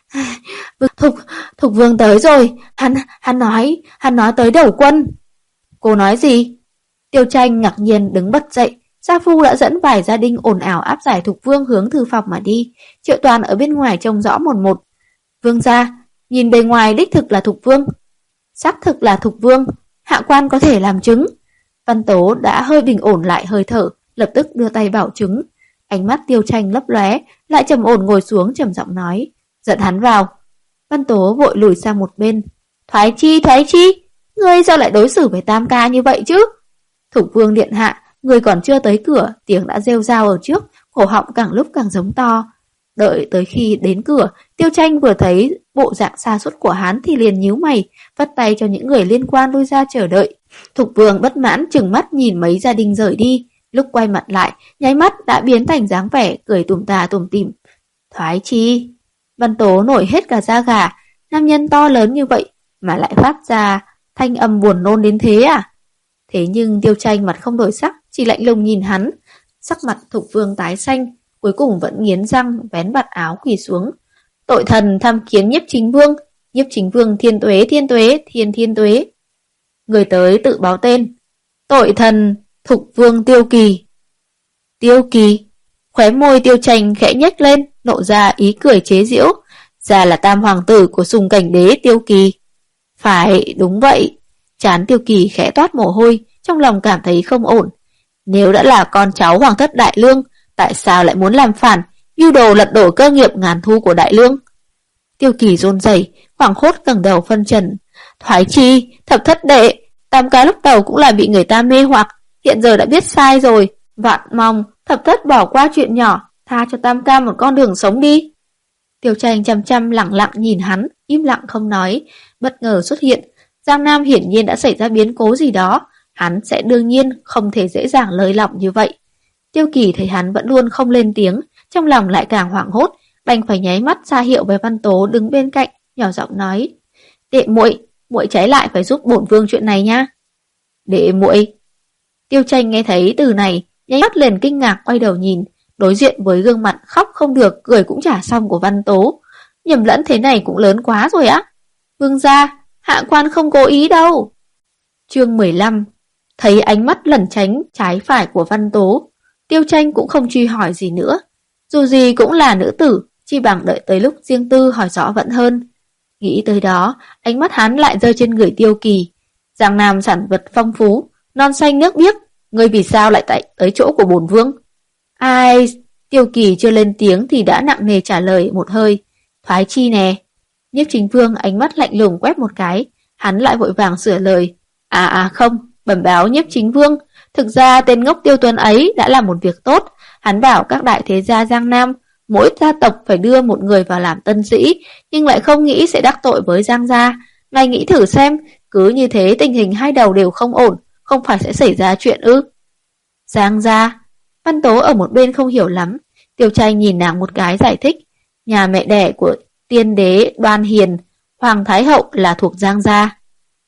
Thục, Thục Vương tới rồi, hắn, hắn nói, hắn nói tới đầu quân. Cô nói gì? Tiêu Tranh ngạc nhiên đứng bật dậy. Sa Phu đã dẫn vài gia đình ồn ào áp giải Thục Vương hướng thư phòng mà đi. Triệu Toàn ở bên ngoài trông rõ một một. Vương gia, nhìn bề ngoài đích thực là Thục Vương. Xác thực là Thục Vương, hạ quan có thể làm chứng. Văn Tố đã hơi bình ổn lại hơi thở, lập tức đưa tay bảo chứng. Ánh mắt Tiêu Tranh lấp lóe, lại trầm ổn ngồi xuống trầm giọng nói, dẫn hắn vào. Văn Tố vội lùi sang một bên. Thoái Chi, Thoái Chi, ngươi sao lại đối xử với Tam ca như vậy chứ? Thục Vương điện hạ, người còn chưa tới cửa, tiếng đã rêu rao ở trước, cổ họng càng lúc càng giống to. Đợi tới khi đến cửa, Tiêu Tranh vừa thấy bộ dạng sa sút của hắn thì liền nhíu mày, vắt tay cho những người liên quan lui ra chờ đợi. Thục Vương bất mãn trừng mắt nhìn mấy gia đình rời đi, lúc quay mặt lại, nháy mắt đã biến thành dáng vẻ cười tủm tà tủm tỉm. Thoái Chi, Văn Tố nổi hết cả da gà, nam nhân to lớn như vậy mà lại phát ra thanh âm buồn nôn đến thế à? Thế nhưng Tiêu Tranh mặt không đổi sắc, chỉ lạnh lùng nhìn hắn. Sắc mặt Thục Vương tái xanh, cuối cùng vẫn nghiến răng vén vạt áo quỳ xuống. Tội thần tham kiến Nhiếp Chính Vương. Nhiếp Chính Vương thiên tuế thiên tuế thiên thiên tuế. Người tới tự báo tên. Tội thần Thục Vương Tiêu Kỳ. Tiêu Kỳ. Khóe môi Tiêu Tranh khẽ nhếch lên, lộ ra ý cười chế giễu. Ra là tam hoàng tử của Sùng Cảnh Đế Tiêu Kỳ. Phải, đúng vậy. Trán Tiêu Kỳ khẽ toát mồ hôi, trong lòng cảm thấy không ổn. Nếu đã là con cháu hoàng thất Đại Lương, tại sao lại muốn làm phản, mưu đồ lật đổ cơ nghiệp ngàn thu của Đại Lương? Tiêu Kỳ run rẩy, hoảng hốt ngẩng đầu phân trần. Thoái Chi, thập thất đệ, Tam ca lúc đầu cũng là bị người ta mê hoặc, hiện giờ đã biết sai rồi, vạn mong thập thất bỏ qua chuyện nhỏ, tha cho Tam ca một con đường sống đi. Tiêu Tranh chăm chăm lặng lặng nhìn hắn, im lặng không nói. Bất ngờ xuất hiện, Giang Nam hiển nhiên đã xảy ra biến cố gì đó, hắn sẽ đương nhiên không thể dễ dàng lơi lỏng như vậy. Tiêu Kỳ thấy hắn vẫn luôn không lên tiếng, trong lòng lại càng hoảng hốt, đành phải nháy mắt ra hiệu với Văn Tố đứng bên cạnh, nhỏ giọng nói: "Đệ muội, muội trái lại phải giúp bổn vương chuyện này nha." "Đệ muội?" Tiêu Tranh nghe thấy từ này, nháy mắt liền kinh ngạc quay đầu nhìn, đối diện với gương mặt khóc không được, cười cũng chả xong của Văn Tố. Nhầm lẫn thế này cũng lớn quá rồi á. "Vương gia, hạ quan không cố ý đâu." Chương mười lăm. Thấy ánh mắt lẩn tránh trái phải của Văn Tố, Tiêu Tranh cũng không truy hỏi gì nữa. Dù gì cũng là nữ tử, chi bằng đợi tới lúc riêng tư hỏi rõ vẫn hơn. Nghĩ tới đó, ánh mắt hắn lại rơi trên người Tiêu Kỳ. Giang Nam sản vật phong phú, non xanh nước biếc, ngươi vì sao lại tại tới chỗ của bổn vương? Ai? Tiêu Kỳ chưa lên tiếng thì đã nặng nề trả lời một hơi: "Thoái chi nè." Nhiếp Chính Vương ánh mắt lạnh lùng quét một cái, hắn lại vội vàng sửa lời: À à không, bẩm báo Nhiếp Chính Vương, thực ra tên ngốc Tiêu Tuấn ấy đã làm một việc tốt. Hắn bảo các đại thế gia Giang Nam, mỗi gia tộc phải đưa một người vào làm tân sĩ, nhưng lại không nghĩ sẽ đắc tội với Giang gia. Ngài nghĩ thử xem, cứ như thế tình hình hai đầu đều không ổn, không phải sẽ xảy ra chuyện ư? Giang gia? Văn Tố ở một bên không hiểu lắm. Tiêu Tranh nhìn nàng một cái giải thích: nhà mẹ đẻ của tiên đế Đoan Hiền, Hoàng Thái Hậu là thuộc Giang gia.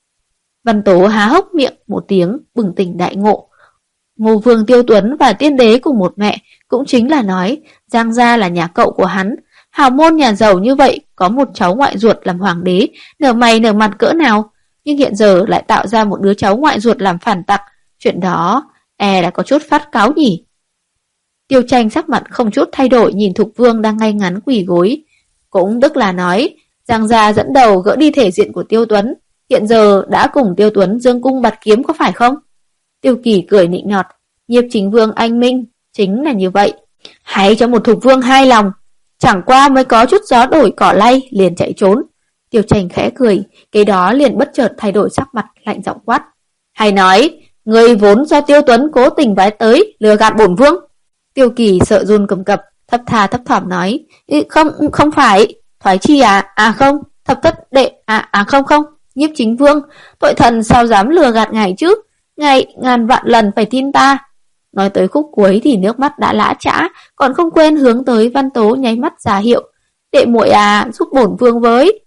Văn Tố há hốc miệng một tiếng, bừng tỉnh đại ngộ. Ngô Vương Tiêu Tuấn và tiên đế cùng một mẹ, cũng chính là nói Giang gia là nhà cậu của hắn. Hào môn nhà giàu như vậy, có một cháu ngoại ruột làm hoàng đế, nở mày nở mặt cỡ nào, nhưng hiện giờ lại tạo ra một đứa cháu ngoại ruột làm phản tặc. Chuyện đó e đã có chút phát cáu nhỉ. Tiêu Tranh sắc mặt không chút thay đổi nhìn Thục Vương đang ngay ngắn quỳ gối. Cũng tức là nói Giang gia dẫn đầu gỡ đi thể diện của Tiêu Tuấn, hiện giờ đã cùng Tiêu Tuấn dương cung bạt kiếm, có phải không? Tiêu Kỳ cười nịnh nọt: Nhiếp Chính Vương anh minh, chính là như vậy. Hãy cho một Thục Vương hai lòng, chẳng qua mới có chút gió đổi cỏ lay liền chạy trốn. Tiêu Tranh khẽ cười, cái đó liền bất chợt thay đổi sắc mặt, lạnh giọng quát: hay nói người vốn do Tiêu Tuấn cố tình vái tới lừa gạt bổn vương? Tiêu Kỳ sợ run cầm cập, thấp tha thấp thỏm nói: không không phải. Thoái chi à? À không. Thập thất đệ à? À không không. Nhiếp Chính Vương, tội thần sao dám lừa gạt ngài chứ? Ngài ngàn vạn lần phải tin ta. Nói tới khúc cuối thì nước mắt đã lã chã, còn không quên hướng tới Văn Tố nháy mắt ra hiệu: đệ muội à, giúp bổn vương với.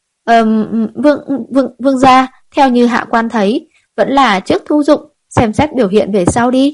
Ừm, vương vương vương gia, theo như hạ quan thấy, vẫn là trước thu dụng, xem xét biểu hiện về sau đi.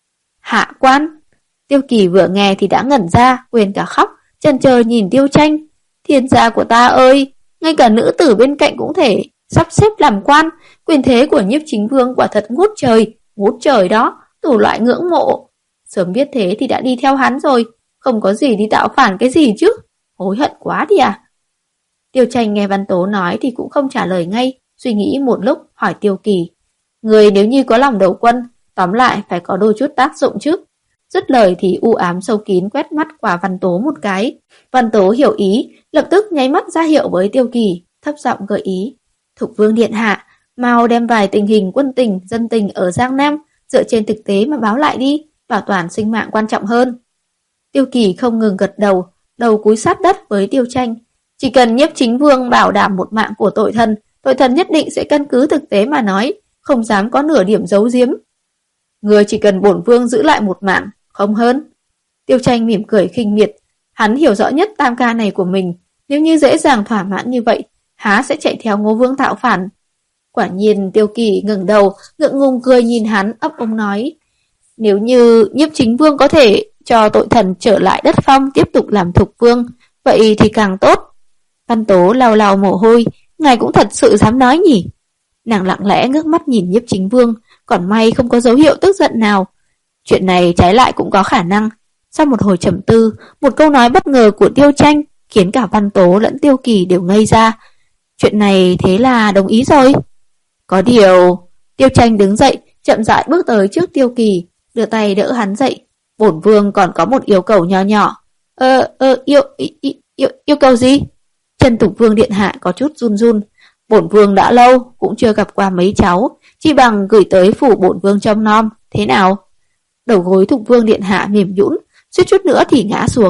Hạ quan? Tiêu Kỳ vừa nghe thì đã ngẩn ra, quên cả khóc, chần chờ nhìn Tiêu Tranh. Thiên gia của ta ơi, ngay cả nữ tử bên cạnh cũng thể sắp xếp làm quan, quyền thế của Nhiếp Chính Vương quả thật ngút trời, ngút trời đó, đủ loại ngưỡng mộ. Sớm biết thế thì đã đi theo hắn rồi, không có gì đi tạo phản cái gì chứ, hối hận quá đi à. Tiêu Tranh nghe Văn Tố nói thì cũng không trả lời ngay, suy nghĩ một lúc hỏi Tiêu Kỳ: người nếu như có lòng đầu quân, tóm lại phải có đôi chút tác dụng chứ. Dứt lời thì u ám sâu kín quét mắt qua Văn Tố một cái. Văn Tố hiểu ý, lập tức nháy mắt ra hiệu với Tiêu Kỳ, thấp giọng gợi ý: Thục Vương điện hạ, mau đem vài tình hình quân tình, dân tình ở Giang Nam dựa trên thực tế mà báo lại đi, bảo toàn sinh mạng quan trọng hơn. Tiêu Kỳ không ngừng gật đầu, đầu cúi sát đất với Tiêu Tranh: chỉ cần Nhiếp Chính Vương bảo đảm một mạng của tội thần, tội thần nhất định sẽ căn cứ thực tế mà nói, không dám có nửa điểm giấu giếm. Người chỉ cần bổn vương giữ lại một mạng, không hơn. Tiêu Tranh mỉm cười khinh miệt, hắn hiểu rõ nhất tam ca này của mình, nếu như dễ dàng thỏa mãn như vậy, há sẽ chạy theo Ngô Vương tạo phản. Quả nhiên Tiêu Kỳ ngẩng đầu, ngượng ngùng cười nhìn hắn, ấp úng nói: nếu như Nhiếp Chính Vương có thể cho tội thần trở lại đất phong tiếp tục làm Thục Vương, vậy thì càng tốt. Văn Tố lau lau mồ hôi, ngài cũng thật sự dám nói nhỉ. Nàng lặng lẽ ngước mắt nhìn Nhiếp Chính Vương, còn may không có dấu hiệu tức giận nào. Chuyện này trái lại cũng có khả năng. Sau một hồi trầm tư, một câu nói bất ngờ của Tiêu Tranh khiến cả Văn Tố lẫn Tiêu Kỳ đều ngây ra. Chuyện này thế là đồng ý rồi. Có điều... Tiêu Tranh đứng dậy, chậm rãi bước tới trước Tiêu Kỳ, đưa tay đỡ hắn dậy. Bổn vương còn có một yêu cầu nho nhỏ. Ờ, ờ, yêu, yêu, yêu, yêu cầu gì? Chân Thục Vương điện hạ có chút run run. Bổn vương đã lâu cũng chưa gặp qua mấy cháu, chỉ bằng gửi tới phủ bổn vương trông nom, thế nào? Đầu gối Thục Vương điện hạ mềm nhũn, suýt chút nữa thì ngã xuống,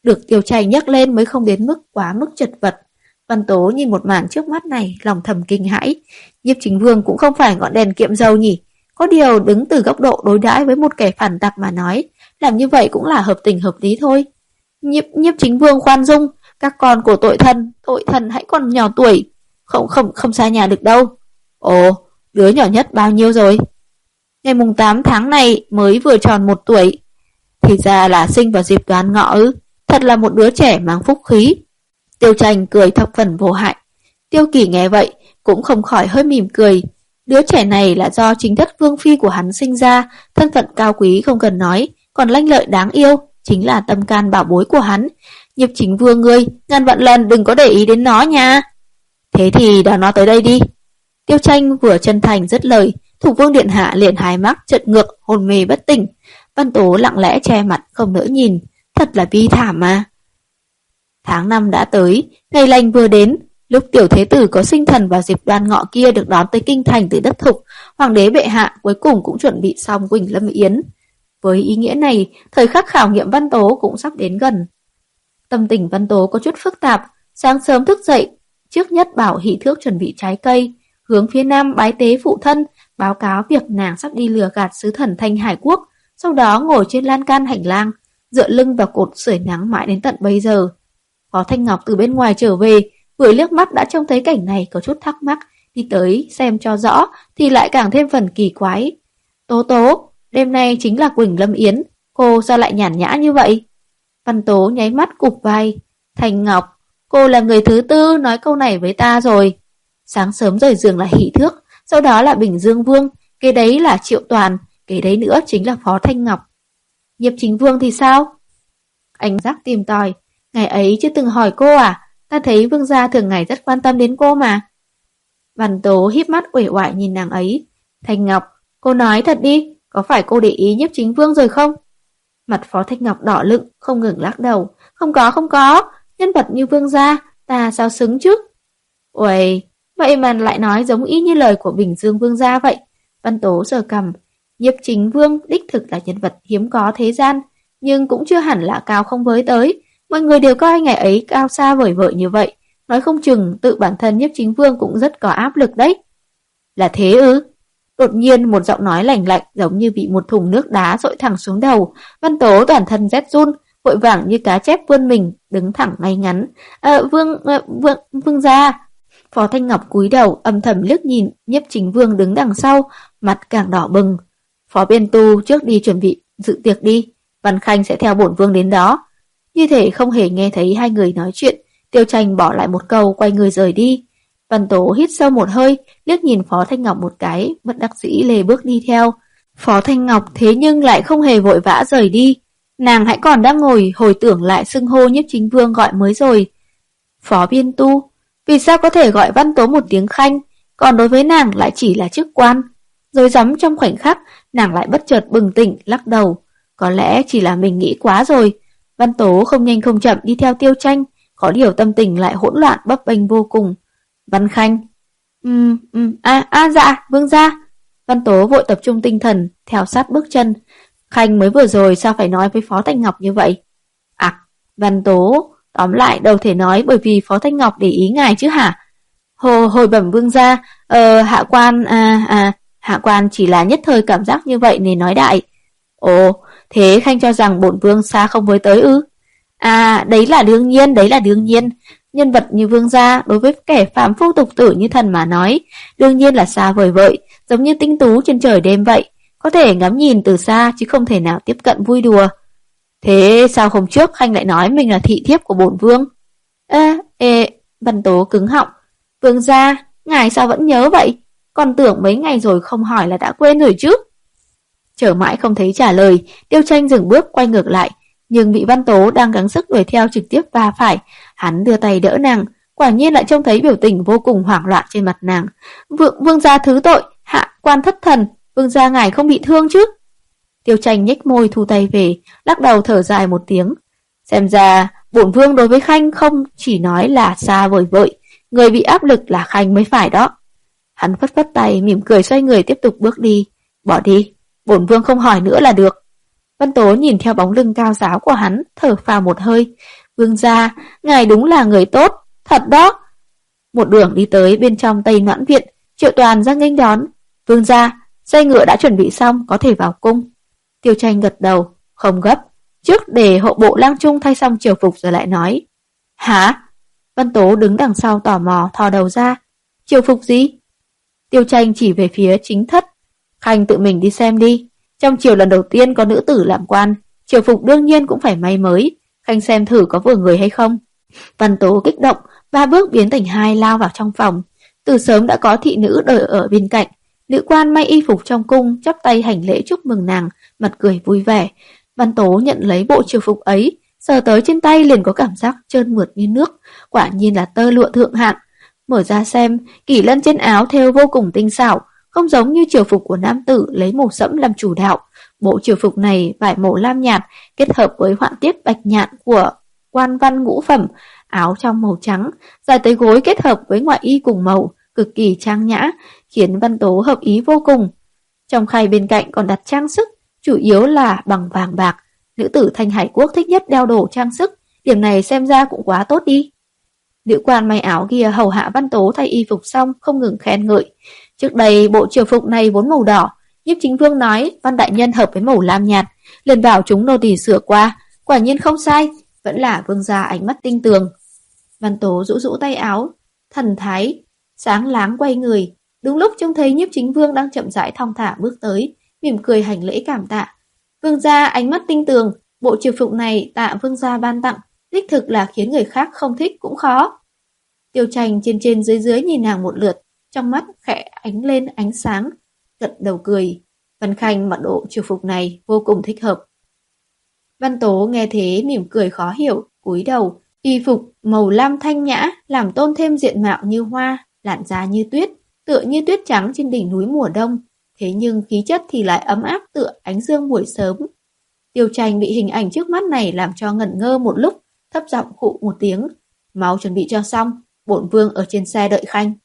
được Tiêu Tranh nhắc lên mới không đến mức quá mức chật vật. Văn Tố nhìn một màn trước mắt này, lòng thầm kinh hãi. Nhiếp Chính Vương cũng không phải ngọn đèn kiệm dầu nhỉ. Có điều đứng từ góc độ đối đãi với một kẻ phản tặc mà nói, làm như vậy cũng là hợp tình hợp lý thôi. Nhiếp, nhiếp Chính Vương khoan dung, các con của tội thần, tội thần hãy còn nhỏ tuổi, không không không xa nhà được đâu. Ồ, đứa nhỏ nhất bao nhiêu rồi? Ngày mùng tám tháng này mới vừa tròn một tuổi. Thì ra là sinh vào dịp Đoan Ngọ ư? Thật là một đứa trẻ mang phúc khí. Tiêu Tranh cười thập phần vô hại. Tiêu Kỳ nghe vậy cũng không khỏi hơi mỉm cười. Đứa trẻ này là do chính thất vương phi của hắn sinh ra, thân phận cao quý không cần nói, còn lanh lợi đáng yêu, chính là tâm can bảo bối của hắn. Nhiếp Chính Vương ngươi, ngàn vạn lần đừng có để ý đến nó nha. Thế thì đón nó tới đây đi. Tiêu Tranh vừa chân thành dứt lời, Thủ Vương điện hạ liền hái mắt trợn ngược, hôn mê bất tỉnh. Văn Tố lặng lẽ che mặt không nỡ nhìn, thật là bi thảm mà. Tháng năm đã tới, ngày lành vừa đến, lúc tiểu thế tử có sinh thần vào dịp Đoan Ngọ kia được đón tới kinh thành từ đất Thục, hoàng đế bệ hạ cuối cùng cũng chuẩn bị xong Quỳnh Lâm Yến. Với ý nghĩa này, thời khắc khảo nghiệm Văn Tố cũng sắp đến gần. Tâm tình Văn Tố có chút phức tạp, sáng sớm thức dậy, trước nhất bảo Hỷ Thước chuẩn bị trái cây, hướng phía nam bái tế phụ thân, báo cáo việc nàng sắp đi lừa gạt sứ thần Thanh Hải Quốc, sau đó ngồi trên lan can hành lang, dựa lưng vào cột sưởi nắng mãi đến tận bây giờ. Phó Thanh Ngọc từ bên ngoài trở về, vừa liếc mắt đã trông thấy cảnh này có chút thắc mắc, đi tới xem cho rõ thì lại càng thêm phần kỳ quái. Tố Tố, đêm nay chính là Quỳnh Lâm Yến, cô sao lại nhàn nhã như vậy? Văn Tố nháy mắt cụp vai. Thanh Ngọc, cô là người thứ tư nói câu này với ta rồi. Sáng sớm rời giường là Hỷ Thước, sau đó là Bình Dương Vương, kế đấy là Triệu Toàn, kế đấy nữa chính là Phó Thanh Ngọc. Nhiếp Chính Vương thì sao? Anh giác tìm tòi. Ngày ấy chưa từng hỏi cô à? Ta thấy vương gia thường ngày rất quan tâm đến cô mà. Văn Tố híp mắt uể oải nhìn nàng ấy. Thanh Ngọc, cô nói thật đi, có phải cô để ý Nhiếp Chính Vương rồi không? Mặt Phó Thanh Ngọc đỏ lựng, không ngừng lắc đầu. Không có, không có, nhân vật như vương gia, ta sao xứng chứ? Uầy, vậy mà lại nói giống y như lời của Bình Dương Vương gia vậy. Văn Tố sờ cằm. Nhiếp Chính Vương đích thực là nhân vật hiếm có thế gian, nhưng cũng chưa hẳn là cao không với tới. Mọi người đều coi ngày ấy cao xa vời vợi như vậy, nói không chừng tự bản thân Nhiếp Chính Vương cũng rất có áp lực đấy. Là thế ư? Đột nhiên một giọng nói lạnh lạnh giống như bị một thùng nước đá dội thẳng xuống đầu. Văn Tố toàn thân rét run, vội vàng như cá chép vươn mình, đứng thẳng ngay ngắn. À, vương, à, vương, vương gia. Phó Thanh Ngọc cúi đầu âm thầm liếc nhìn Nhiếp Chính Vương đứng đằng sau, mặt càng đỏ bừng. Phó Biên Tu trước đi chuẩn bị dự tiệc đi, Văn Khanh sẽ theo bổn vương đến đó. Như thể không hề nghe thấy hai người nói chuyện, Tiêu Tranh bỏ lại một câu quay người rời đi. Văn Tố hít sâu một hơi, liếc nhìn Phó Thanh Ngọc một cái, bất đắc dĩ lề bước đi theo. Phó Thanh Ngọc thế nhưng lại không hề vội vã rời đi. Nàng hãy còn đang ngồi hồi tưởng lại xưng hô Nhiếp Chính Vương gọi mới rồi. Phó Biên Tu, vì sao có thể gọi Văn Tố một tiếng Khanh, còn đối với nàng lại chỉ là chức quan? Rồi rắm trong khoảnh khắc, nàng lại bất chợt bừng tỉnh, lắc đầu. Có lẽ chỉ là mình nghĩ quá rồi. Văn Tố không nhanh không chậm đi theo Tiêu Tranh, có điều tâm tình lại hỗn loạn bấp bênh vô cùng. Văn Khanh. Ừm, ừm, à, à dạ, vương gia. Văn Tố vội tập trung tinh thần, theo sát bước chân. Khanh mới vừa rồi sao phải nói với Phó Thanh Ngọc như vậy? À, Văn Tố, tóm lại đâu thể nói bởi vì Phó Thanh Ngọc để ý ngài chứ hả? Hồ, hồi bẩm vương gia, ờ, hạ quan, à, à, hạ quan chỉ là nhất thời cảm giác như vậy nên nói đại. Ồ, thế Khanh cho rằng bổn vương xa không với tới ư? À, đấy là đương nhiên, đấy là đương nhiên. Nhân vật như vương gia đối với kẻ phàm phu tục tử như thần mà nói, đương nhiên là xa vời vợi, giống như tinh tú trên trời đêm vậy, có thể ngắm nhìn từ xa chứ không thể nào tiếp cận vui đùa. Thế sao hôm trước Khanh lại nói mình là thị thiếp của bổn vương? Ê, ê, Văn Tố cứng họng. Vương gia, ngài sao vẫn nhớ vậy? Còn tưởng mấy ngày rồi không hỏi là đã quên rồi chứ. Chờ mãi không thấy trả lời, Tiêu Tranh dừng bước quay ngược lại, nhưng bị Văn Tố đang gắng sức đuổi theo trực tiếp va phải. Hắn đưa tay đỡ nàng, quả nhiên lại trông thấy biểu tình vô cùng hoảng loạn trên mặt nàng. Vương, vương gia thứ tội, hạ quan thất thần, vương gia ngài không bị thương chứ? Tiêu Tranh nhếch môi thu tay về, lắc đầu thở dài một tiếng. Xem ra bổn vương đối với Khanh không chỉ nói là xa vời vợi, người bị áp lực là Khanh mới phải đó. Hắn phất phất tay mỉm cười xoay người tiếp tục bước đi. Bỏ đi, bổn vương không hỏi nữa là được. Văn Tố nhìn theo bóng lưng cao giáo của hắn, thở phào một hơi. Vương gia, ngài đúng là người tốt, thật đó. Một đường đi tới bên trong Tây Noãn Viện, Triệu Toàn ra nghênh đón. Vương gia, xe ngựa đã chuẩn bị xong, có thể vào cung. Tiêu Tranh gật đầu, không gấp, trước để hộ bộ lang trung thay xong triều phục rồi lại nói. Hả? Văn Tố đứng đằng sau tò mò thò đầu ra. Triều phục gì? Tiêu Tranh chỉ về phía chính thất. Khanh tự mình đi xem đi. Trong triều lần đầu tiên có nữ tử làm quan, triều phục đương nhiên cũng phải may mới. Khanh xem thử có vừa người hay không. Văn Tố kích động, ba bước biến thành hai lao vào trong phòng. Từ sớm đã có thị nữ đợi ở bên cạnh. Nữ quan may y phục trong cung, chắp tay hành lễ chúc mừng nàng, mặt cười vui vẻ. Văn Tố nhận lấy bộ triều phục ấy, sờ tới trên tay liền có cảm giác trơn mượt như nước, quả nhiên là tơ lụa thượng hạng. Mở ra xem, kỷ lân trên áo thêu vô cùng tinh xảo, không giống như triều phục của nam tử lấy màu sẫm làm chủ đạo. Bộ triều phục này vải màu lam nhạt kết hợp với họa tiết bạch nhạn của quan văn ngũ phẩm, áo trong màu trắng, dài tới gối kết hợp với ngoại y cùng màu, cực kỳ trang nhã, khiến Văn Tố hợp ý vô cùng. Trong khay bên cạnh còn đặt trang sức, chủ yếu là bằng vàng bạc. Nữ tử Thanh Hải Quốc thích nhất đeo đồ trang sức, điểm này xem ra cũng quá tốt đi. Nữ quan may áo kia hầu hạ Văn Tố thay y phục xong không ngừng khen ngợi. Trước đây bộ triều phục này vốn màu đỏ, Nhiếp Chính Vương nói Văn đại nhân hợp với màu lam nhạt, liền bảo chúng nô tỳ sửa qua, quả nhiên không sai, vẫn là vương gia ánh mắt tinh tường. Văn Tố rũ rũ tay áo, thần thái sáng láng quay người, đúng lúc trông thấy Nhiếp Chính Vương đang chậm rãi thong thả bước tới, mỉm cười hành lễ cảm tạ. Vương gia ánh mắt tinh tường, bộ triều phục này tạ vương gia ban tặng, đích thực là khiến người khác không thích cũng khó. Tiêu Tranh trên trên dưới dưới nhìn nàng một lượt, trong mắt khẽ ánh lên ánh sáng, gật đầu cười. Văn Khanh mặc bộ triều phục này vô cùng thích hợp. Văn Tố nghe thế mỉm cười khó hiểu, cúi đầu. Y phục màu lam thanh nhã làm tôn thêm diện mạo như hoa, làn da như tuyết, tựa như tuyết trắng trên đỉnh núi mùa đông. Thế nhưng khí chất thì lại ấm áp tựa ánh dương buổi sớm. Tiêu Tranh bị hình ảnh trước mắt này làm cho ngẩn ngơ một lúc, thấp giọng khụ một tiếng. Mau chuẩn bị cho xong, bổn vương ở trên xe đợi Khanh.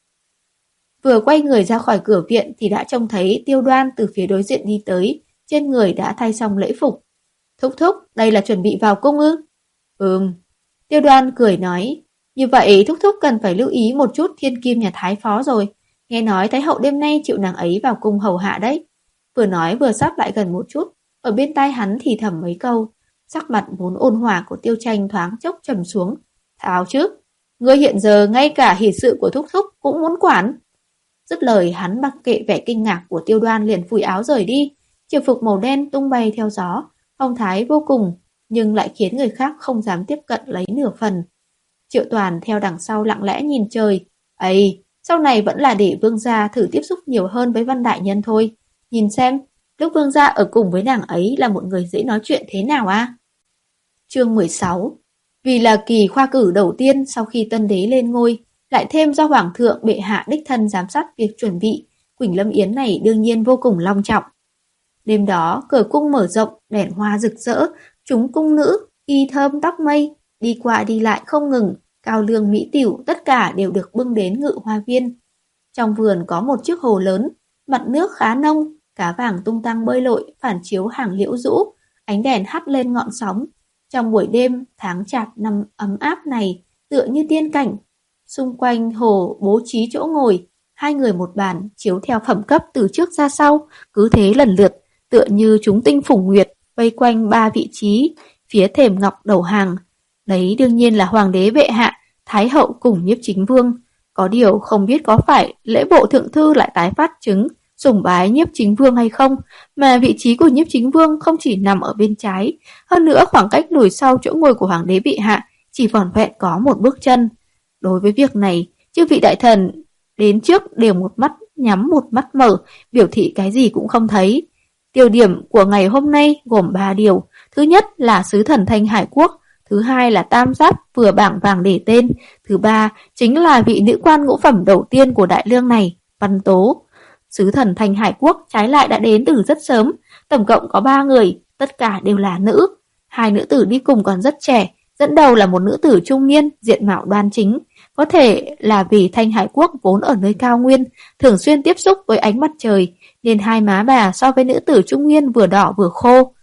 Vừa quay người ra khỏi cửa viện thì đã trông thấy Tiêu Đoan từ phía đối diện đi tới, trên người đã thay xong lễ phục. Thúc thúc, đây là chuẩn bị vào cung ư? Ừm. Tiêu Đoan cười nói, như vậy thúc thúc cần phải lưu ý một chút thiên kim nhà Thái Phó rồi. Nghe nói Thái hậu đêm nay chịu nàng ấy vào cung hầu hạ đấy. Vừa nói vừa sắp lại gần một chút, ở bên tai hắn thì thầm mấy câu. Sắc mặt vốn ôn hòa của Tiêu Tranh thoáng chốc trầm xuống. Thảo chứ, ngươi hiện giờ ngay cả hỷ sự của thúc thúc cũng muốn quản. Dứt lời hắn mặc kệ vẻ kinh ngạc của Tiêu Đoan liền phủi áo rời đi. Triều phục màu đen tung bay theo gió, phong thái vô cùng, nhưng lại khiến người khác không dám tiếp cận lấy nửa phần. Triệu Toàn theo đằng sau lặng lẽ nhìn trời. Ây, sau này vẫn là để vương gia thử tiếp xúc nhiều hơn với Văn đại nhân thôi. Nhìn xem, lúc vương gia ở cùng với nàng ấy là một người dễ nói chuyện thế nào à? Chương mười sáu. Vì là kỳ khoa cử đầu tiên sau khi tân đế lên ngôi, lại thêm do hoàng thượng bệ hạ đích thân giám sát việc chuẩn bị, Quỳnh Lâm Yến này đương nhiên vô cùng long trọng. Đêm đó, cửa cung mở rộng, đèn hoa rực rỡ, chúng cung nữ, y thơm tóc mây, đi qua đi lại không ngừng, cao lương mỹ tiểu tất cả đều được bưng đến Ngự Hoa Viên. Trong vườn có một chiếc hồ lớn, mặt nước khá nông, cá vàng tung tăng bơi lội, phản chiếu hàng liễu rũ, ánh đèn hắt lên ngọn sóng. Trong buổi đêm, tháng chạp năm ấm áp này, tựa như tiên cảnh. Xung quanh hồ bố trí chỗ ngồi, hai người một bàn, chiếu theo phẩm cấp từ trước ra sau, cứ thế lần lượt, tựa như chúng tinh phủng nguyệt, vây quanh ba vị trí, phía thềm ngọc đầu hàng. Đấy đương nhiên là hoàng đế bệ hạ, thái hậu cùng Nhiếp Chính Vương. Có điều không biết có phải lễ bộ thượng thư lại tái phát chứng, sùng bái Nhiếp Chính Vương hay không, mà vị trí của Nhiếp Chính Vương không chỉ nằm ở bên trái, hơn nữa khoảng cách lùi sau chỗ ngồi của hoàng đế bệ hạ chỉ vỏn vẹn có một bước chân. Đối với việc này, chư vị đại thần đến trước đều một mắt nhắm một mắt mở, biểu thị cái gì cũng không thấy. Tiêu điểm của ngày hôm nay gồm ba điều. Thứ nhất là sứ thần Thanh Hải Quốc, thứ hai là tam giáp vừa bảng vàng để tên, thứ ba chính là vị nữ quan ngũ phẩm đầu tiên của đại lương này, Văn Tố. Sứ thần Thanh Hải Quốc trái lại đã đến từ rất sớm, tổng cộng có ba người, tất cả đều là nữ. Hai nữ tử đi cùng còn rất trẻ, dẫn đầu là một nữ tử trung niên, diện mạo đoan chính. Có thể là vì Thanh Hải Quốc vốn ở nơi cao nguyên, thường xuyên tiếp xúc với ánh mặt trời, nên hai má bà so với nữ tử trung niên vừa đỏ vừa khô.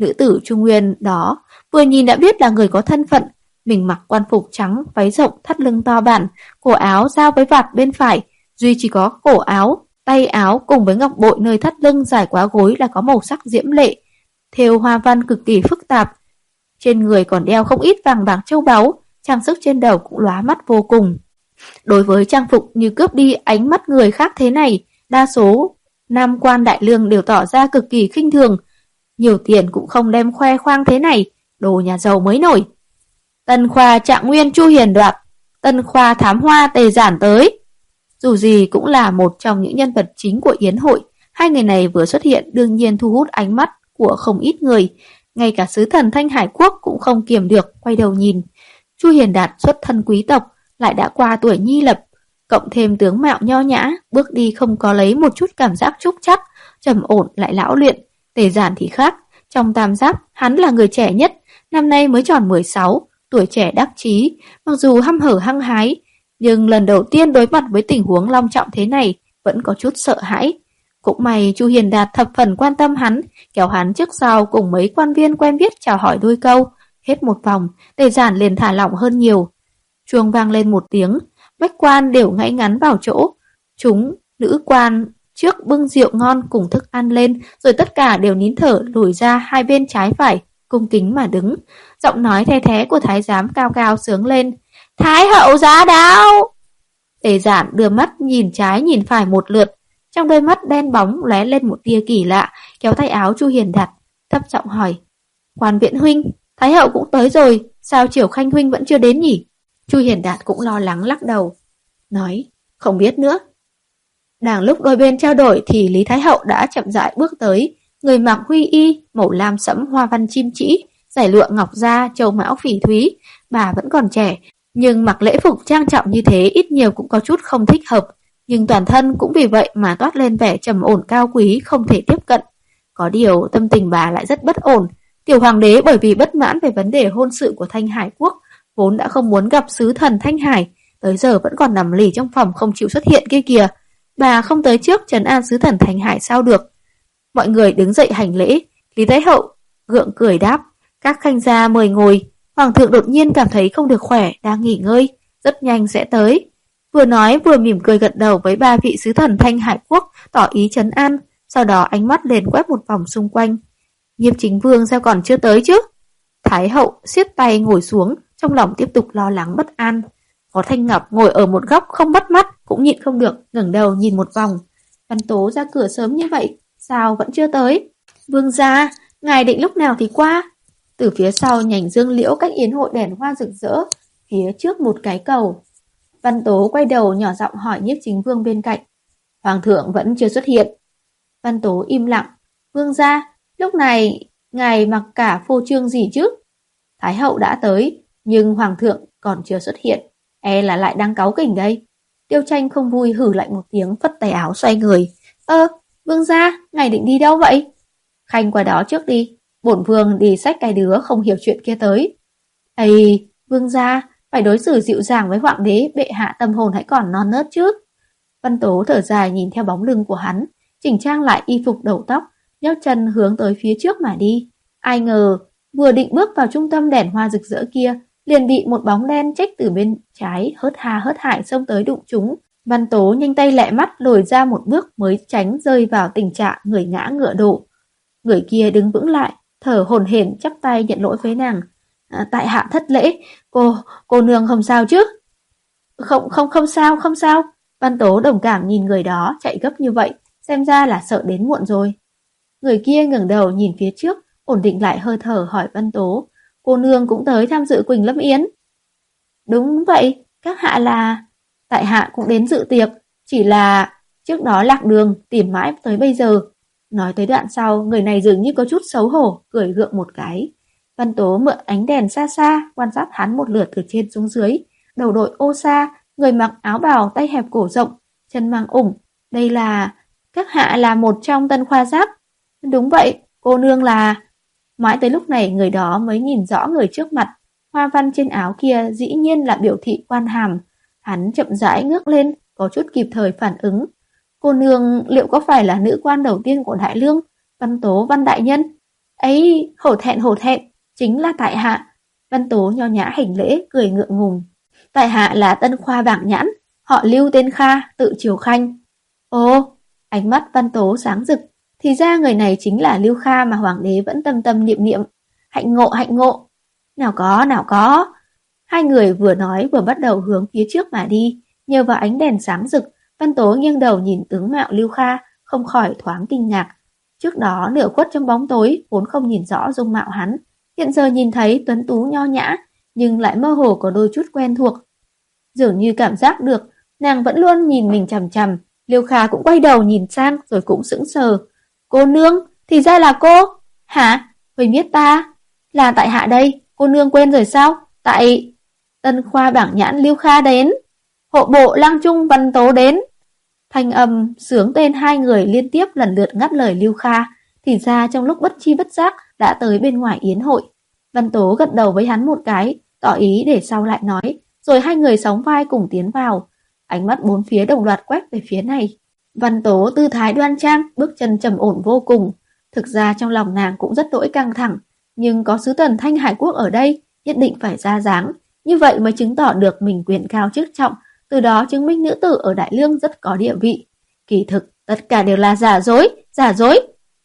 Nữ tử Trung Nguyên đó vừa nhìn đã biết là người có thân phận. Mình mặc quan phục trắng, váy rộng, thắt lưng to bản, cổ áo giao với vạt bên phải, duy chỉ có cổ áo, tay áo cùng với ngọc bội nơi thắt lưng dài quá gối là có màu sắc diễm lệ, thêu hoa văn cực kỳ phức tạp. Trên người còn đeo không ít vàng bạc châu báu, trang sức trên đầu cũng lóa mắt vô cùng. Đối với trang phục như cướp đi ánh mắt người khác thế này, đa số nam quan đại lương đều tỏ ra cực kỳ khinh thường. Nhiều tiền cũng không đem khoe khoang thế này, đồ nhà giàu mới nổi. Tân khoa Trạng Nguyên Chu Hiền Đoạt, Tân khoa Thám Hoa Tề Giản tới. Dù gì cũng là một trong những nhân vật chính của yến hội, hai người này vừa xuất hiện đương nhiên thu hút ánh mắt của không ít người. Ngay cả sứ thần Thanh Hải Quốc cũng không kiềm được, quay đầu nhìn. Chu Hiền Đạt xuất thân quý tộc, lại đã qua tuổi nhi lập, cộng thêm tướng mạo nho nhã, bước đi không có lấy một chút cảm giác trúc chắc, trầm ổn lại lão luyện. Tề Giản thì khác, trong tam giáp hắn là người trẻ nhất, năm nay mới tròn mười sáu, tuổi trẻ đắc chí, mặc dù hăm hở hăng hái, nhưng lần đầu tiên đối mặt với tình huống long trọng thế này vẫn có chút sợ hãi. Cũng may Chu Hiền Đạt thập phần quan tâm hắn, kéo hắn trước sau cùng mấy quan viên quen biết chào hỏi đôi câu. Hết một vòng, Tề Giản liền thả lỏng hơn nhiều. Chuông vang lên một tiếng, bách quan đều ngãy ngắn vào chỗ. Chúng, nữ quan trước bưng rượu ngon cùng thức ăn lên, rồi tất cả đều nín thở lùi ra hai bên trái phải, cung kính mà đứng. Giọng nói the thé của thái giám cao cao sướng lên. Thái hậu giá đáo! Tề Giản đưa mắt nhìn trái nhìn phải một lượt, trong đôi mắt đen bóng lóe lên một tia kỳ lạ, kéo tay áo Chu Hiền Đạt, thấp giọng hỏi: Quan Viễn huynh, Thái hậu cũng tới rồi, sao Triều Khanh huynh vẫn chưa đến nhỉ? Chu Hiền Đạt cũng lo lắng lắc đầu, nói: Không biết nữa. Đang lúc đôi bên trao đổi thì Lý Thái hậu đã chậm rãi bước tới, người mặc huy y màu lam sẫm hoa văn chim chỉ, giải lụa ngọc da, châu mão phỉ thúy. Bà vẫn còn trẻ, nhưng mặc lễ phục trang trọng như thế ít nhiều cũng có chút không thích hợp, nhưng toàn thân cũng vì vậy mà toát lên vẻ trầm ổn cao quý không thể tiếp cận. Có điều tâm tình bà lại rất bất ổn. Tiểu hoàng đế bởi vì bất mãn về vấn đề hôn sự của Thanh Hải Quốc, vốn đã không muốn gặp sứ thần Thanh Hải, tới giờ vẫn còn nằm lì trong phòng không chịu xuất hiện kia kìa. Bà không tới trước trấn an sứ thần Thanh Hải sao được. Mọi người đứng dậy hành lễ, Lý Thái hậu gượng cười đáp: Các khanh gia mời ngồi. Hoàng thượng đột nhiên cảm thấy không được khỏe, đang nghỉ ngơi, rất nhanh sẽ tới. Vừa nói vừa mỉm cười gật đầu với ba vị sứ thần Thanh Hải Quốc, tỏ ý trấn an, sau đó ánh mắt liền quét một vòng xung quanh. Nhiếp Chính Vương sao còn chưa tới chứ? Thái hậu siết tay ngồi xuống, trong lòng tiếp tục lo lắng bất an. Có Thanh Ngọc ngồi ở một góc không bắt mắt, cũng nhịn không được, ngẩng đầu nhìn một vòng. Văn Tố ra cửa sớm như vậy, sao vẫn chưa tới? Vương gia, ngài định lúc nào thì qua? Từ phía sau nhành dương liễu cách yến hội đèn hoa rực rỡ, phía trước một cái cầu. Văn Tố quay đầu nhỏ giọng hỏi Nhiếp Chính Vương bên cạnh. Hoàng thượng vẫn chưa xuất hiện. Văn Tố im lặng. Vương gia, lúc này ngài mặc cả phô trương gì chứ? Thái hậu đã tới, nhưng hoàng thượng còn chưa xuất hiện, e là lại đang cáu kỉnh đây. Tiêu Tranh không vui hử lạnh một tiếng, phất tay áo xoay người. Ơ, vương gia, ngài định đi đâu vậy? Khanh qua đó trước đi, bổn vương đi xách cái đứa không hiểu chuyện kia tới. Ây, vương gia, phải đối xử dịu dàng với hoàng đế, bệ hạ tâm hồn hãy còn non nớt chứ. Văn Tố thở dài nhìn theo bóng lưng của hắn, chỉnh trang lại y phục đầu tóc, nhấc chân hướng tới phía trước mà đi. Ai ngờ, vừa định bước vào trung tâm đèn hoa rực rỡ kia, liền bị một bóng đen trách từ bên trái hớt ha hớt hải xông tới đụng chúng. Văn Tố nhanh tay lẹ mắt lùi ra một bước mới tránh rơi vào tình trạng người ngã ngựa đổ. Người kia đứng vững lại, thở hổn hển chắp tay nhận lỗi với nàng. À, tại hạ thất lễ, cô, cô nương không sao chứ? Không, không, không sao, không sao. Văn Tố đồng cảm nhìn người đó chạy gấp như vậy, xem ra là sợ đến muộn rồi. Người kia ngẩng đầu nhìn phía trước, ổn định lại hơi thở hỏi Văn Tố. Cô nương cũng tới tham dự Quỳnh Lâm Yến. Đúng vậy, các hạ là... Tại hạ cũng đến dự tiệc, chỉ là trước đó lạc đường, tìm mãi tới bây giờ. Nói tới đoạn sau, người này dường như có chút xấu hổ, cười gượng một cái. Văn Tố mượn ánh đèn xa xa, quan sát hắn một lượt từ trên xuống dưới. Đầu đội ô sa, người mặc áo bào tay hẹp cổ rộng, chân mang ủng. Đây là... Các hạ là một trong tân khoa giáp. Đúng vậy, cô nương là... Mãi tới lúc này người đó mới nhìn rõ người trước mặt. Hoa văn trên áo kia dĩ nhiên là biểu thị quan hàm. Hắn chậm rãi ngước lên, có chút kịp thời phản ứng. Cô nương liệu có phải là nữ quan đầu tiên của Đại Lương, Văn Tố Văn đại nhân? Ấy, hổ thẹn hổ thẹn, chính là tại hạ. Văn Tố nho nhã hành lễ, cười ngượng ngùng. Tại hạ là Tân Khoa Bảng Nhãn, họ Lưu tên Kha, tự Triều Khanh. Ồ, ánh mắt Văn Tố sáng rực, thì ra người này chính là Lưu Kha mà hoàng đế vẫn tâm tâm niệm niệm. Hạnh ngộ, hạnh ngộ. Nào có, nào có. Hai người vừa nói vừa bắt đầu hướng phía trước mà đi. Nhờ vào ánh đèn sáng rực, Văn Tố nghiêng đầu nhìn tướng mạo Lưu Kha, không khỏi thoáng kinh ngạc. Trước đó nửa khuất trong bóng tối, vốn không nhìn rõ dung mạo hắn. Hiện giờ nhìn thấy tuấn tú nho nhã, nhưng lại mơ hồ có đôi chút quen thuộc. Dường như cảm giác được, nàng vẫn luôn nhìn mình chằm chằm. Lưu Kha cũng quay đầu nhìn sang rồi cũng sững sờ. Cô nương, thì ra là cô. Hả? Huỳnh biết ta? Là tại hạ đây, cô nương quên rồi sao? Tại... Tân Khoa Bảng Nhãn Lưu Kha đến. Hộ bộ Lang Trung Văn Tố đến. Thanh âm sướng tên hai người liên tiếp lần lượt ngắt lời Lưu Kha. Thì ra trong lúc bất chi bất giác đã tới bên ngoài yến hội. Văn Tố gật đầu với hắn một cái, tỏ ý để sau lại nói. Rồi hai người sóng vai cùng tiến vào. Ánh mắt bốn phía đồng loạt quét về phía này. Văn Tố tư thái đoan trang, bước chân trầm ổn vô cùng. Thực ra trong lòng nàng cũng rất đỗi căng thẳng. Nhưng có sứ thần Thanh Hải Quốc ở đây, nhất định phải ra dáng. Như vậy mới chứng tỏ được mình quyền cao chức trọng, từ đó chứng minh nữ tử ở Đại Lương rất có địa vị. Kỳ thực, tất cả đều là giả dối, giả dối.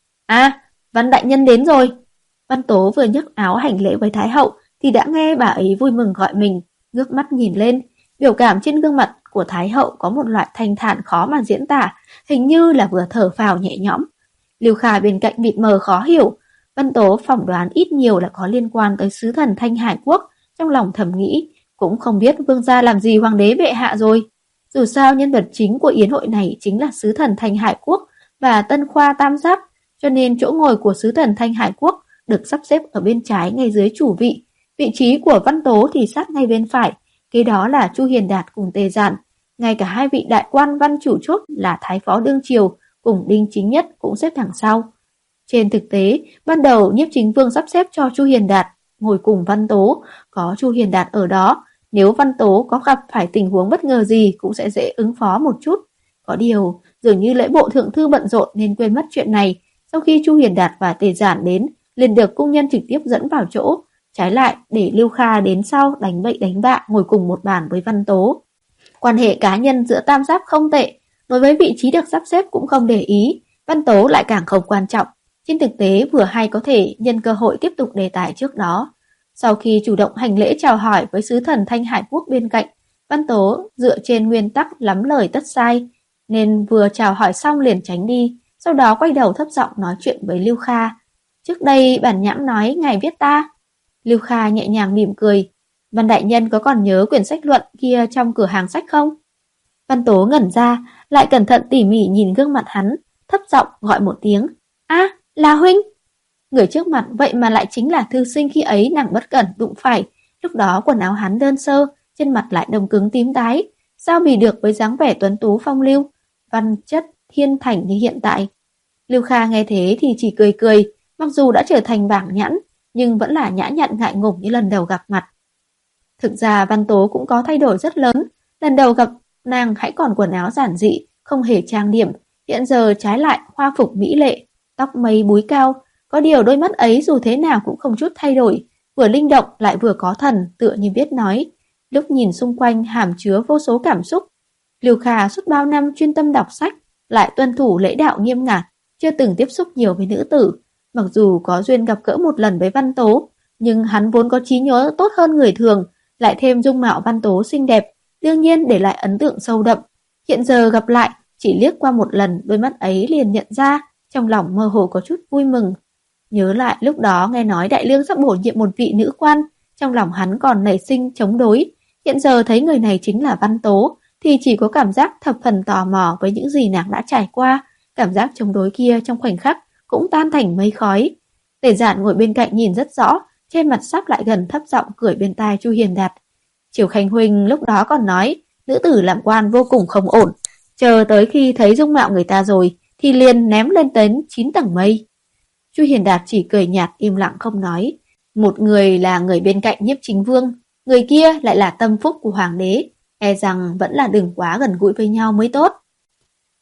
À, Văn đại nhân đến rồi. Văn Tố vừa nhấc áo hành lễ với Thái hậu thì đã nghe bà ấy vui mừng gọi mình, ngước mắt nhìn lên. Biểu cảm trên gương mặt của Thái hậu có một loại thanh thản khó mà diễn tả, hình như là vừa thở phào nhẹ nhõm. Lưu Kha bên cạnh mịt mờ khó hiểu. Văn Tố phỏng đoán ít nhiều là có liên quan tới sứ thần Thanh Hải Quốc. Trong lòng thầm nghĩ, cũng không biết vương gia làm gì hoàng đế bệ hạ rồi. Dù sao nhân vật chính của yến hội này chính là sứ thần Thanh Hải Quốc và Tân Khoa Tam Giáp, cho nên chỗ ngồi của sứ thần Thanh Hải Quốc được sắp xếp ở bên trái ngay dưới chủ vị. Vị trí của Văn Tố thì sát ngay bên phải, kế đó là Chu Hiền Đạt cùng Tề Giản. Ngay cả hai vị đại quan văn chủ chốt là Thái Phó Đương Triều cùng Đinh Chính Nhất cũng xếp đằng sau. Trên thực tế, ban đầu Nhiếp Chính Vương sắp xếp cho Chu Hiền Đạt ngồi cùng Văn Tố, có Chu Hiền Đạt ở đó, nếu Văn Tố có gặp phải tình huống bất ngờ gì cũng sẽ dễ ứng phó một chút. Có điều, dường như lễ bộ thượng thư bận rộn nên quên mất chuyện này. Sau khi Chu Hiền Đạt và Tề Giản đến, liền được cung nhân trực tiếp dẫn vào chỗ, trái lại để Lưu Kha đến sau đánh bậy đánh bạ ngồi cùng một bàn với Văn Tố. Quan hệ cá nhân giữa Tam Giáp không tệ, đối với vị trí được sắp xếp cũng không để ý, Văn Tố lại càng không quan trọng. Trên thực tế vừa hay có thể nhân cơ hội tiếp tục đề tài trước đó. Sau khi chủ động hành lễ chào hỏi với sứ thần Thanh Hải Quốc bên cạnh, Văn Tố dựa trên nguyên tắc lắm lời tất sai, nên vừa chào hỏi xong liền tránh đi, sau đó quay đầu thấp giọng nói chuyện với Lưu Kha. Trước đây bản nhãn nói ngài viết ta. Lưu Kha nhẹ nhàng mỉm cười. Văn đại nhân có còn nhớ quyển sách luận kia trong cửa hàng sách không? Văn Tố ngẩn ra, lại cẩn thận tỉ mỉ nhìn gương mặt hắn, thấp giọng gọi một tiếng. A, là huynh. Người trước mặt vậy mà lại chính là thư sinh khi ấy nàng bất cẩn đụng phải. Lúc đó quần áo hắn đơn sơ, trên mặt lại đông cứng tím tái, sao bì được với dáng vẻ tuấn tú phong lưu, văn chất thiên thành như hiện tại. Lưu Kha nghe thế thì chỉ cười cười, mặc dù đã trở thành bảng nhãn, nhưng vẫn là nhã nhặn ngại ngùng như lần đầu gặp mặt. Thực ra Văn Tố cũng có thay đổi rất lớn. Lần đầu gặp nàng hãy còn quần áo giản dị, không hề trang điểm, hiện giờ trái lại hoa phục mỹ lệ, tóc mây búi cao. Có điều đôi mắt ấy dù thế nào cũng không chút thay đổi, vừa linh động lại vừa có thần, tựa như biết nói. Lúc nhìn xung quanh hàm chứa vô số cảm xúc. Lưu Kha suốt bao năm chuyên tâm đọc sách, lại tuân thủ lễ đạo nghiêm ngặt, chưa từng tiếp xúc nhiều với nữ tử. Mặc dù có duyên gặp gỡ một lần với Văn Tố, nhưng hắn vốn có trí nhớ tốt hơn người thường, lại thêm dung mạo Văn Tố xinh đẹp, đương nhiên để lại ấn tượng sâu đậm. Hiện giờ gặp lại, chỉ liếc qua một lần, đôi mắt ấy liền nhận ra, trong lòng mơ hồ có chút vui mừng. Nhớ lại lúc đó nghe nói Đại Lương sắp bổ nhiệm một vị nữ quan, trong lòng hắn còn nảy sinh chống đối. Hiện giờ thấy người này chính là Văn Tố, thì chỉ có cảm giác thập phần tò mò với những gì nàng đã trải qua. Cảm giác chống đối kia trong khoảnh khắc cũng tan thành mây khói. Tề Giản ngồi bên cạnh nhìn rất rõ, trên mặt sắp lại gần thấp giọng cười bên tai Chu Hiền Đạt. Triều Khanh huynh lúc đó còn nói, nữ tử làm quan vô cùng không ổn, chờ tới khi thấy dung mạo người ta rồi thì liền ném lên đến chín tầng mây. Chu Hiền Đạt chỉ cười nhạt im lặng không nói. Một người là người bên cạnh Nhiếp Chính Vương, người kia lại là tâm phúc của hoàng đế, e rằng vẫn là đừng quá gần gũi với nhau mới tốt.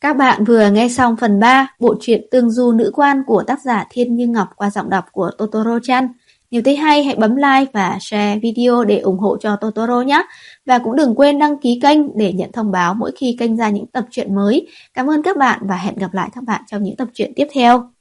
Các bạn vừa nghe xong phần ba bộ truyện Tương Du Nữ Quan của tác giả Thiên Như Ngọc qua giọng đọc của Totoro-chan. Nếu thấy hay hãy bấm like và share video để ủng hộ cho Totoro nhé. Và cũng đừng quên đăng ký kênh để nhận thông báo mỗi khi kênh ra những tập truyện mới. Cảm ơn các bạn và hẹn gặp lại các bạn trong những tập truyện tiếp theo.